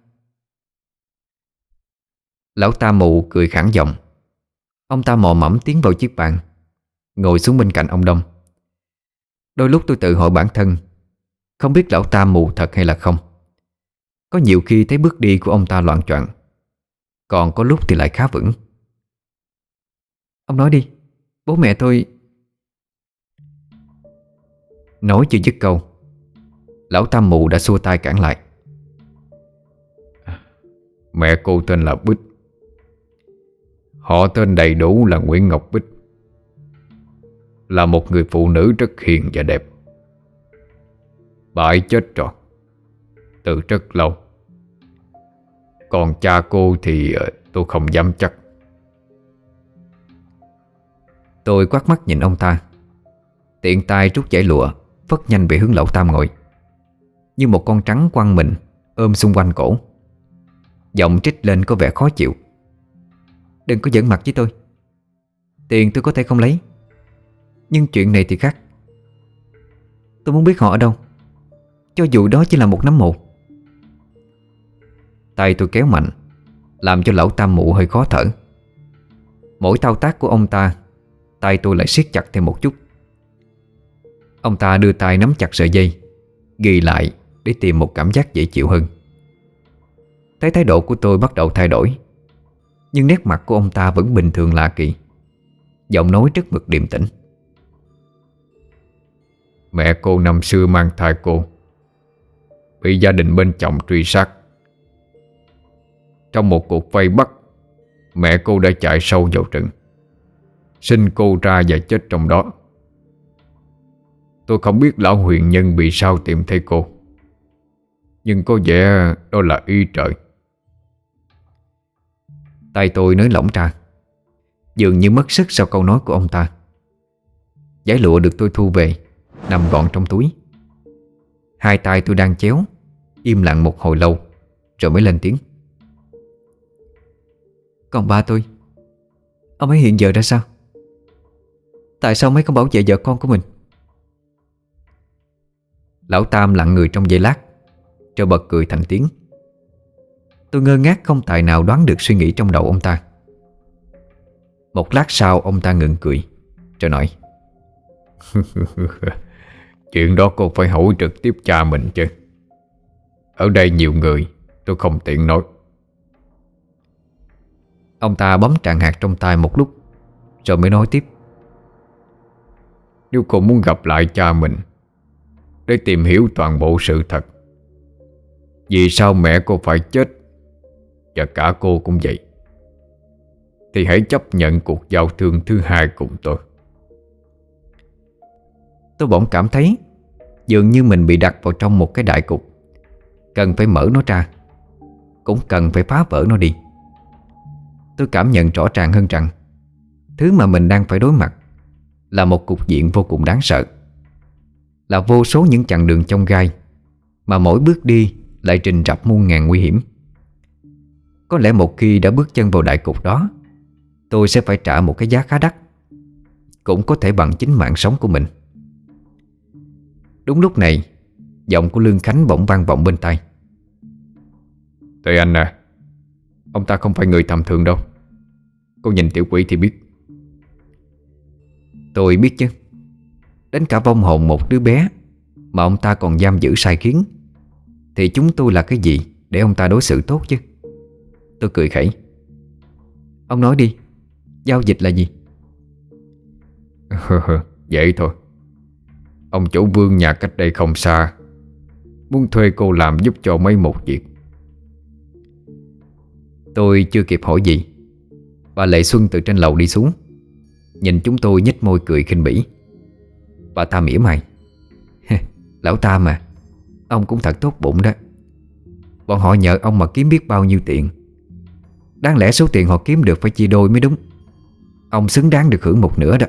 Lão Tam mụ cười khản giọng. Ông ta mò mẫm tiến vào chiếc bàn, ngồi xuống bên cạnh ông Đông. Đôi lúc tôi tự hỏi bản thân, không biết lão Tam mù thật hay là không. Có nhiều khi thấy bước đi của ông ta loạng choạng, còn có lúc thì lại khá vững. Ông nói đi, bố mẹ tôi... Nói chưa dứt câu, lão Tam mụ đã xua tay cản lại. Mẹ cô tên là Bích. Họ tên đầy đủ là Nguyễn Ngọc Bích. Là một người phụ nữ rất hiền và đẹp. Bà ấy chết rồi, từ rất lâu. Còn cha cô thì tôi không dám chắc. Tôi quát mắt nhìn ông ta, tiện tay rút dải lụa, phất nhanh về hướng lão Tam ngồi, như một con trắng quăng mình ôm xung quanh cổ. Giọng trích lên có vẻ khó chịu. Đừng có giỡn mặt với tôi. Tiền tôi có thể không lấy, nhưng chuyện này thì khác. Tôi muốn biết họ ở đâu, cho dù đó chỉ là một nấm mồ. Tay tôi kéo mạnh, làm cho lão Tam mụ hơi khó thở. Mỗi thao tác của ông ta, tay tôi lại siết chặt thêm một chút. Ông ta đưa tay nắm chặt sợi dây, ghi lại để tìm một cảm giác dễ chịu hơn. Thấy thái độ của tôi bắt đầu thay đổi, nhưng nét mặt của ông ta vẫn bình thường lạ kỳ. Giọng nói rất mực điềm tĩnh. Mẹ cô năm xưa mang thai cô, bị gia đình bên chồng truy sát. Trong một cuộc vây bắt, mẹ cô đã chạy sâu vào rừng, sinh cô ra và chết trong đó. Tôi không biết lão huyền nhân vì sao tìm thấy cô, nhưng có vẻ đó là ý trời. Tay tôi nới lỏng ra, dường như mất sức sau câu nói của ông ta. Dải lụa được tôi thu về, nằm gọn trong túi. Hai tay tôi đang chéo, im lặng một hồi lâu, rồi mới lên tiếng. Còn ba tôi, ông ấy hiện giờ ra sao? Tại sao mấy không bảo vệ vợ con của mình? Lão Tam lặng người trong giây lát, rồi bật cười thành tiếng. Tôi ngơ ngác không tài nào đoán được suy nghĩ trong đầu ông ta. Một lát sau ông ta ngừng cười, rồi nói. Chuyện đó cô phải hỏi trực tiếp cha mình chứ. Ở đây nhiều người, tôi không tiện nói. Ông ta bấm tràng hạt trong tay một lúc, rồi mới nói tiếp. Nếu cô muốn gặp lại cha mình để tìm hiểu toàn bộ sự thật, vì sao mẹ cô phải chết, và cả cô cũng vậy, thì hãy chấp nhận cuộc giao thương thứ hai cùng tôi. Tôi bỗng cảm thấy dường như mình bị đặt vào trong một cái đại cục, cần phải mở nó ra, cũng cần phải phá vỡ nó đi. Tôi cảm nhận rõ ràng hơn rằng thứ mà mình đang phải đối mặt là một cục diện vô cùng đáng sợ, là vô số những chặng đường chông gai, mà mỗi bước đi lại rình rập muôn ngàn nguy hiểm. Có lẽ một khi đã bước chân vào đại cục đó, tôi sẽ phải trả một cái giá khá đắt, cũng có thể bằng chính mạng sống của mình. Đúng lúc này, giọng của Lương Khánh bỗng vang vọng bên tai. Tuệ Anh à, ông ta không phải người tầm thường đâu. Cô nhìn tiểu quỷ thì biết. Tôi biết chứ. Đến cả vong hồn một đứa bé mà ông ta còn giam giữ sai khiến, thì chúng tôi là cái gì để ông ta đối xử tốt chứ? Tôi cười khẩy. Ông nói đi, giao dịch là gì? Vậy thôi. Ông chủ Vương nhà cách đây không xa muốn thuê cô làm giúp cho mấy một việc. Tôi chưa kịp hỏi gì Bà Lệ Xuân từ trên lầu đi xuống, nhìn chúng tôi nhếch môi cười khinh bỉ. Bà ta mỉa mai: Lão Tam à, ông cũng thật tốt bụng đó. Bọn họ nhờ ông mà kiếm biết bao nhiêu tiền. Đáng lẽ số tiền họ kiếm được phải chia đôi mới đúng. Ông xứng đáng được hưởng một nửa đó.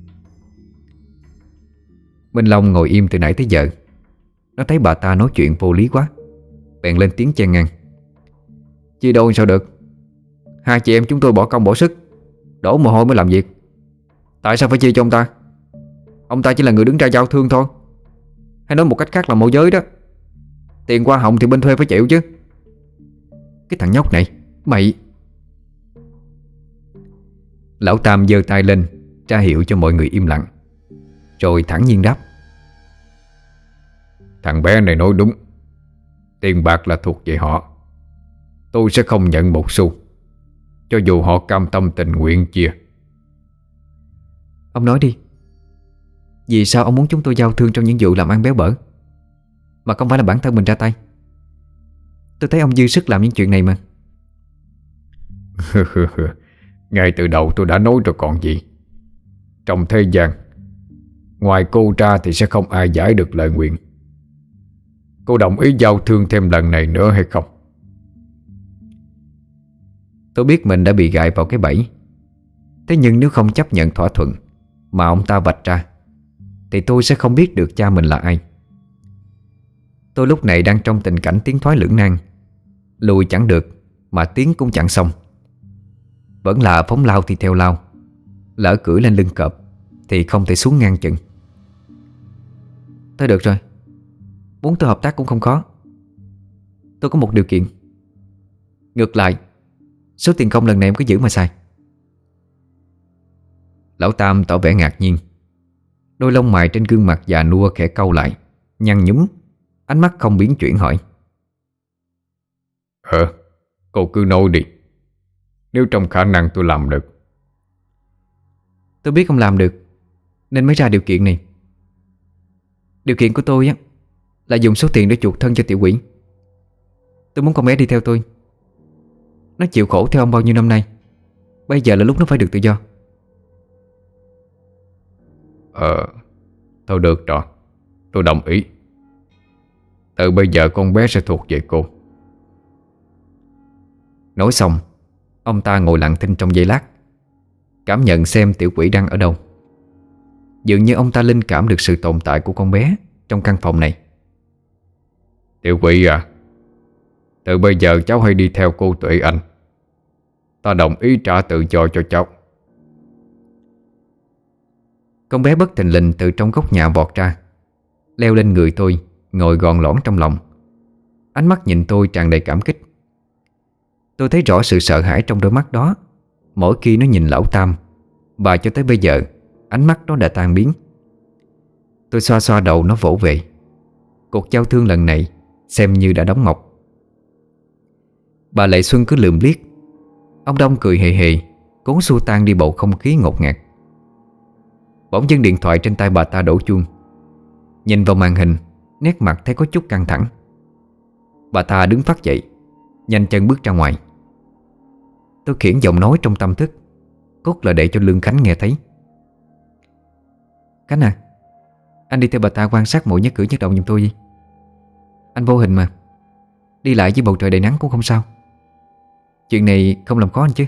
Minh Long ngồi im từ nãy tới giờ. Nó thấy bà ta nói chuyện vô lý quá, bèn lên tiếng chen ngang: Chia đôi sao được? Hai chị em chúng tôi bỏ công bỏ sức, đổ mồ hôi mới làm việc. Tại sao phải chia cho ông ta? Ông ta chỉ là người đứng ra giao thương thôi. Hay nói một cách khác là môi giới đó. Tiền hoa hồng thì bên thuê phải chịu chứ. Cái thằng nhóc này, mày... Lão Tam giơ tay lên ra hiệu cho mọi người im lặng, rồi thản nhiên đáp: Thằng bé này nói đúng. Tiền bạc là thuộc về họ. Tôi sẽ không nhận một xu, cho dù họ cam tâm tình nguyện chia. Ông nói đi, vì sao ông muốn chúng tôi giao thương trong những vụ làm ăn béo bở, mà không phải là bản thân mình ra tay? Tôi thấy ông dư sức làm những chuyện này mà. Ngay từ đầu tôi đã nói rồi còn gì. Trong thế gian, ngoài cô ra thì sẽ không ai giải được lời nguyện. Cô đồng ý giao thương thêm lần này nữa hay không? Tôi biết mình đã bị gài vào cái bẫy. Thế nhưng nếu không chấp nhận thỏa thuận mà ông ta vạch ra, thì tôi sẽ không biết được cha mình là ai. Tôi lúc này đang trong tình cảnh tiến thoái lưỡng nan, lùi chẳng được mà tiến cũng chẳng xong. Vẫn là phóng lao thì theo lao, lỡ cưỡi lên lưng cọp thì không thể xuống ngang chừng. Thôi được rồi, muốn tôi hợp tác cũng không khó. Tôi có một điều kiện. Ngược lại, số tiền công lần này em cứ giữ mà xài. Lão Tam tỏ vẻ ngạc nhiên. Đôi lông mày trên gương mặt già nua khẽ cau lại, nhăn nhúm, ánh mắt không biến chuyển hỏi: Cô cứ nói đi. Nếu trong khả năng tôi làm được. Tôi biết không làm được nên mới ra điều kiện này. Điều kiện của tôi á là dùng số tiền để chuộc thân cho tiểu quỷ. Tôi muốn con bé đi theo tôi. Nó chịu khổ theo ông bao nhiêu năm nay, bây giờ là lúc nó phải được tự do. Thôi được rồi, tôi đồng ý. Từ bây giờ con bé sẽ thuộc về cô. Nói xong, ông ta ngồi lặng thinh trong giây lát, cảm nhận xem tiểu quỷ đang ở đâu. Dường như ông ta linh cảm được sự tồn tại của con bé trong căn phòng này. Tiểu quỷ à, từ bây giờ cháu hãy đi theo cô Tuệ Anh. Ta đồng ý trả tự do cho cháu. Con bé bất thình lình từ trong góc nhà vọt ra, leo lên người tôi, ngồi gọn lõn trong lòng. Ánh mắt nhìn tôi tràn đầy cảm kích. Tôi thấy rõ sự sợ hãi trong đôi mắt đó mỗi khi nó nhìn lão Tam, và cho tới bây giờ ánh mắt nó đã tan biến. Tôi xoa xoa đầu nó vỗ về. Cuộc giao thương lần này xem như đã đóng mộc. Bà Lệ Xuân cứ lườm liếc. Ông Đông cười hề hề, cố xua tan đi bầu không khí ngột ngạt. Bỗng dưng điện thoại trên tay bà ta đổ chuông. Nhìn vào màn hình, nét mặt thấy có chút căng thẳng. Bà ta đứng phắt dậy, nhanh chân bước ra ngoài. Tôi khiển giọng nói trong tâm thức, cốt là để cho Lương Khánh nghe thấy: Khánh à, anh đi theo bà ta quan sát mỗi nhất cử nhất động giùm tôi đi. Anh vô hình mà, đi lại với bầu trời đầy nắng cũng không sao. Chuyện này không làm khó anh chứ?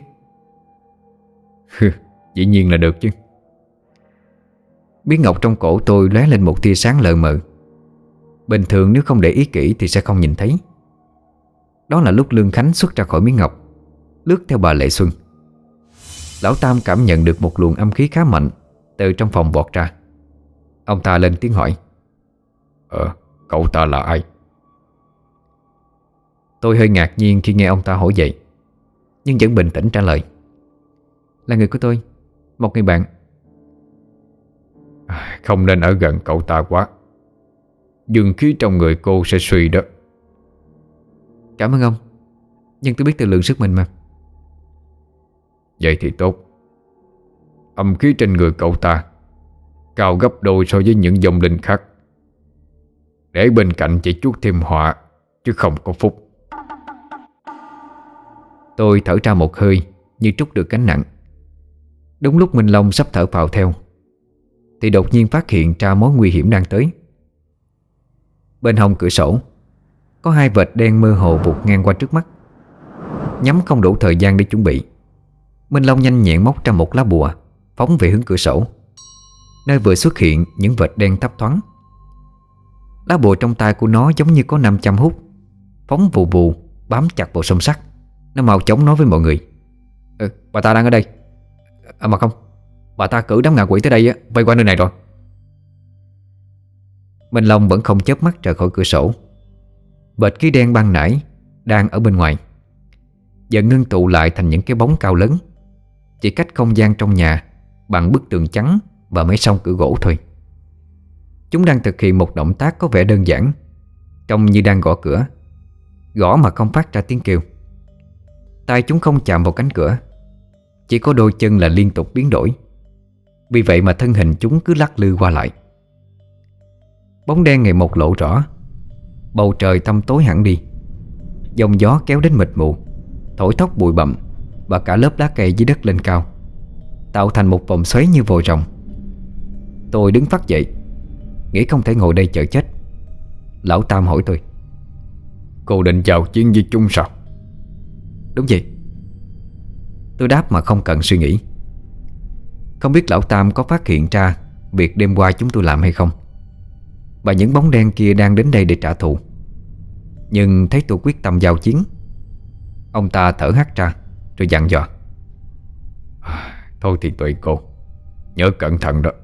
Dĩ nhiên là được chứ. Miếng ngọc trong cổ tôi lóe lên một tia sáng lờ mờ. Bình thường nếu không để ý kỹ thì sẽ không nhìn thấy. Đó là lúc Lương Khánh xuất ra khỏi miếng ngọc, lướt theo bà Lệ Xuân. Lão Tam cảm nhận được một luồng âm khí khá mạnh từ trong phòng vọt ra. Ông ta lên tiếng hỏi: Cậu ta là ai? Tôi hơi ngạc nhiên khi nghe ông ta hỏi vậy, nhưng vẫn bình tĩnh trả lời: Là người của tôi, một người bạn. Không nên ở gần cậu ta quá. Dương khí trong người cô sẽ suy đó. Cảm ơn ông, nhưng tôi biết tự lượng sức mình mà. Vậy thì tốt. Âm khí trên người cậu ta cao gấp đôi so với những vong linh khác. Để bên cạnh chỉ chuốt thêm họa, chứ không có phúc. Tôi thở ra một hơi, như trút được gánh nặng. Đúng lúc Minh Long sắp thở phào theo thì đột nhiên phát hiện ra mối nguy hiểm đang tới. Bên hông cửa sổ có hai vệt đen mơ hồ vụt ngang qua trước mắt. Nhắm không đủ thời gian để chuẩn bị, Minh Long nhanh nhẹn móc ra một lá bùa, phóng về hướng cửa sổ, nơi vừa xuất hiện những vệt đen thấp thoáng. Lá bùa trong tay của nó giống như có 500 hút, phóng vù vù bám chặt vào song sắt. Nó mau chóng nói với mọi người: bà ta đang ở đây. Mà không, bà ta cử đám ngạ quỷ tới đây vây qua nơi này rồi. Minh Long vẫn không chớp mắt rời khỏi cửa sổ. Vệt khí đen ban nãy đang ở bên ngoài dần ngưng tụ lại thành những cái bóng cao lớn, chỉ cách không gian trong nhà bằng bức tường trắng và mấy song cửa gỗ thôi. Chúng đang thực hiện một động tác có vẻ đơn giản, trông như đang gõ cửa, gõ mà không phát ra tiếng kêu. Tay chúng không chạm vào cánh cửa, chỉ có đôi chân là liên tục biến đổi. Vì vậy mà thân hình chúng cứ lắc lư qua lại. Bóng đen ngày một lộ rõ. Bầu trời tăm tối hẳn đi. Dòng gió kéo đến mịt mù, thổi thốc bụi bặm và cả lớp lá cây dưới đất lên cao, tạo thành một vòng xoáy như vòi rồng. Tôi đứng phắt dậy, nghĩ không thể ngồi đây chờ chết. Lão Tam hỏi tôi: cô định vào chiến với chúng sao? Đúng vậy. Tôi đáp mà không cần suy nghĩ. Không biết Lão Tam có phát hiện ra việc đêm qua chúng tôi làm hay không, và những bóng đen kia đang đến đây để trả thù. Nhưng thấy tôi quyết tâm giao chiến, ông ta thở hắt ra rồi dặn dò: Thôi thì tùy cô, nhớ cẩn thận đó.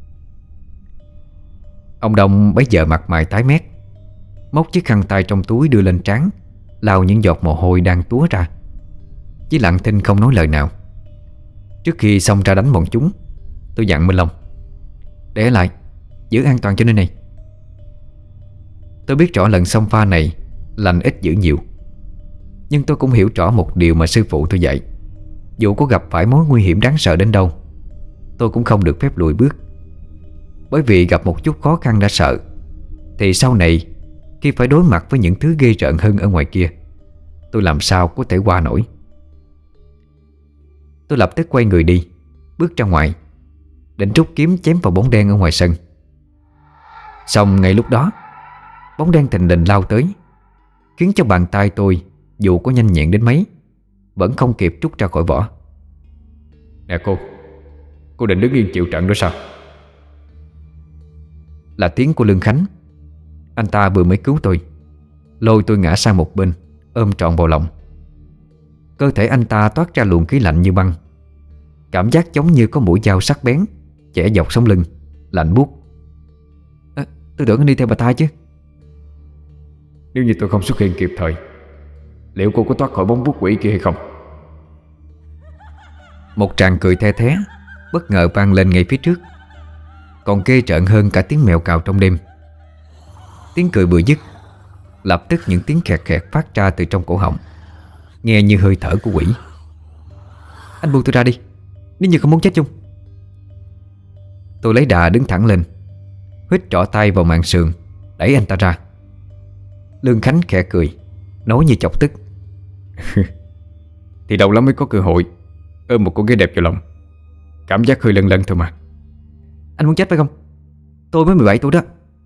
Ông Đông bấy giờ mặt mày tái mét, móc chiếc khăn tay trong túi đưa lên trán, lau những giọt mồ hôi đang túa ra, chỉ lặng thinh không nói lời nào. Trước khi xông ra đánh bọn chúng, tôi dặn Minh Long: để ở lại, giữ an toàn cho nơi này. Tôi biết rõ lần xông pha này lành ít dữ nhiều, nhưng tôi cũng hiểu rõ một điều mà sư phụ tôi dạy: dù có gặp phải mối nguy hiểm đáng sợ đến đâu, tôi cũng không được phép lùi bước. Bởi vì gặp một chút khó khăn đã sợ, thì sau này khi phải đối mặt với những thứ ghê rợn hơn ở ngoài kia, tôi làm sao có thể qua nổi. Tôi lập tức quay người đi, bước ra ngoài, định rút kiếm chém vào bóng đen ở ngoài sân. Xong ngay lúc đó, bóng đen thình lình lao tới, khiến cho bàn tay tôi dù có nhanh nhẹn đến mấy vẫn không kịp rút ra khỏi vỏ. Nè cô định đứng yên chịu trận đó sao? Là tiếng của Lương Khánh. Anh ta vừa mới cứu tôi, lôi tôi ngã sang một bên, ôm trọn vào lòng. Cơ thể anh ta toát ra luồng khí lạnh như băng, cảm giác giống như có mũi dao sắc bén chẻ dọc sống lưng, lạnh buốt. Tôi tưởng anh đi theo bà ta chứ. Nếu như tôi không xuất hiện kịp thời, liệu cô có thoát khỏi bóng vuốt quỷ kia hay không? Một tràng cười the thé bất ngờ vang lên ngay phía trước, còn ghê rợn hơn cả tiếng mèo cào trong đêm. Tiếng cười vừa dứt, lập tức những tiếng khẹt khẹt phát ra từ trong cổ họng, nghe như hơi thở của quỷ. Anh buông tôi ra đi, nếu như không muốn chết chung. Tôi lấy đà đứng thẳng lên, huýt trỏ tay vào màn sườn, đẩy anh ta ra. Lương Khánh khẽ cười, nói như chọc tức: Thì lâu lắm mới có cơ hội ôm một cô gái đẹp vào lòng, cảm giác hơi lân lân thôi mà. Anh muốn chết phải không? Tôi mới 17 tuổi đó.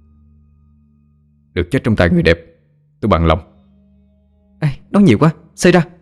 Được chết trong tay người đẹp, tôi bằng lòng. Ê, nói nhiều quá, xơi ra.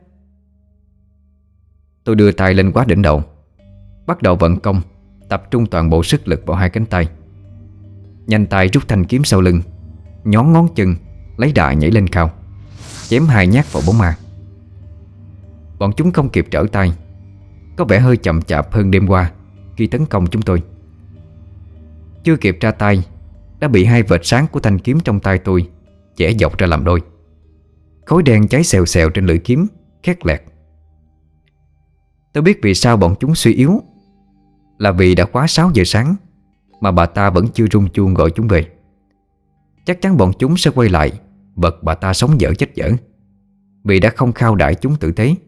Tôi đưa tay lên quá đỉnh đầu, bắt đầu vận công, tập trung toàn bộ sức lực vào hai cánh tay. Nhanh tay rút thanh kiếm sau lưng, nhón ngón chân, lấy đà nhảy lên cao, chém hai nhát vào bóng ma. Bọn chúng không kịp trở tay, có vẻ hơi chậm chạp hơn đêm qua khi tấn công chúng tôi. Chưa kịp ra tay đã bị hai vệt sáng của thanh kiếm trong tay tôi chẻ dọc ra làm đôi. Khói đen cháy xèo xèo trên lưỡi kiếm, khét lẹt. Tôi biết vì sao bọn chúng suy yếu, là vì đã quá 6 giờ sáng mà bà ta vẫn chưa rung chuông gọi chúng về. Chắc chắn bọn chúng sẽ quay lại vật bà ta sống dở chết dở, vì đã không khao đãi chúng tử tế.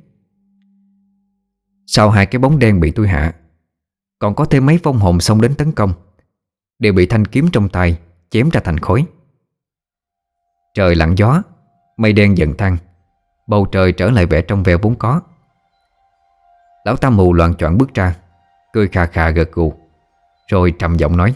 Sau hai cái bóng đen bị tôi hạ, còn có thêm mấy vong hồn xông đến tấn công, đều bị thanh kiếm trong tay chém ra thành khói. Trời lặng gió, mây đen dần thăng, bầu trời trở lại vẻ trong veo vốn có. Lão Tam Mù loạng choạng bước ra, cười khà khà gật gù, rồi trầm giọng nói: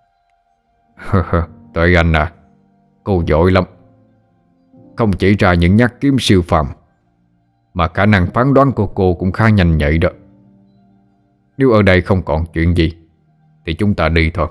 Tuệ Anh à, cô giỏi lắm. Không chỉ ra những nhát kiếm siêu phàm, mà khả năng phán đoán của cô cũng khá nhanh nhạy đó. Nếu ở đây không còn chuyện gì thì chúng ta đi thôi.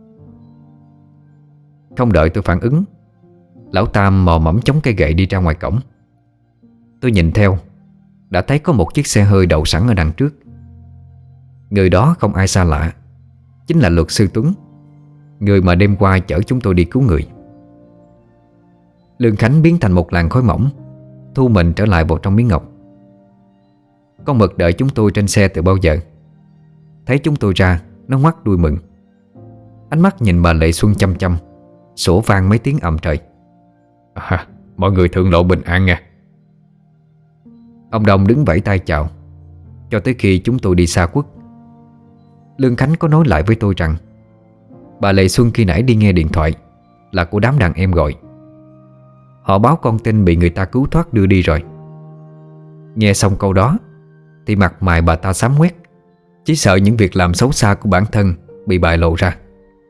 Không đợi tôi phản ứng, Lão Tam mò mẫm chống cây gậy đi ra ngoài cổng. Tôi nhìn theo, đã thấy có một chiếc xe hơi đậu sẵn ở đằng trước. Người đó không ai xa lạ, chính là luật sư Tuấn, người mà đêm qua chở chúng tôi đi cứu người. Lương Khánh biến thành một làn khói mỏng, thu mình trở lại vào trong miếng ngọc. Con mực đợi chúng tôi trên xe từ bao giờ. Thấy chúng tôi ra, nó ngoắt đuôi mừng. Ánh mắt nhìn bà Lệ Xuân chăm chăm, sủa vang mấy tiếng ầm trời. Mọi người thượng lộ bình an nha. Ông Đông đứng vẫy tay chào, cho tới khi chúng tôi đi xa quất. Lương Khánh có nói lại với tôi rằng bà Lệ Xuân khi nãy đi nghe điện thoại là của đám đàn em gọi. Họ báo con tin bị người ta cứu thoát đưa đi rồi. Nghe xong câu đó thì mặt mày bà ta xám ngoét, chỉ sợ những việc làm xấu xa của bản thân bị bại lộ ra.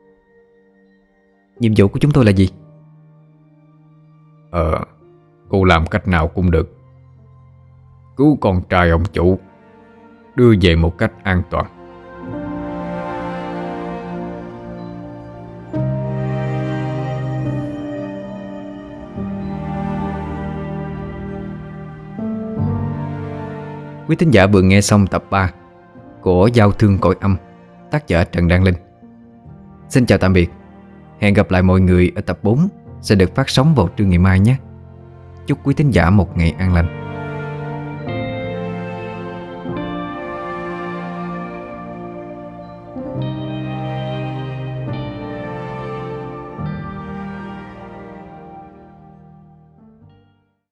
Nhiệm vụ của chúng tôi là gì? Cô làm cách nào cũng được. Cứu con trai ông chủ, đưa về một cách an toàn. Quý thính giả vừa nghe xong tập 3 của Giao Thương Cõi Âm, tác giả Trần Đăng Linh. Xin chào tạm biệt. Hẹn gặp lại mọi người ở tập 4 sẽ được phát sóng vào trưa ngày mai nhé. Chúc quý thính giả một ngày an lành.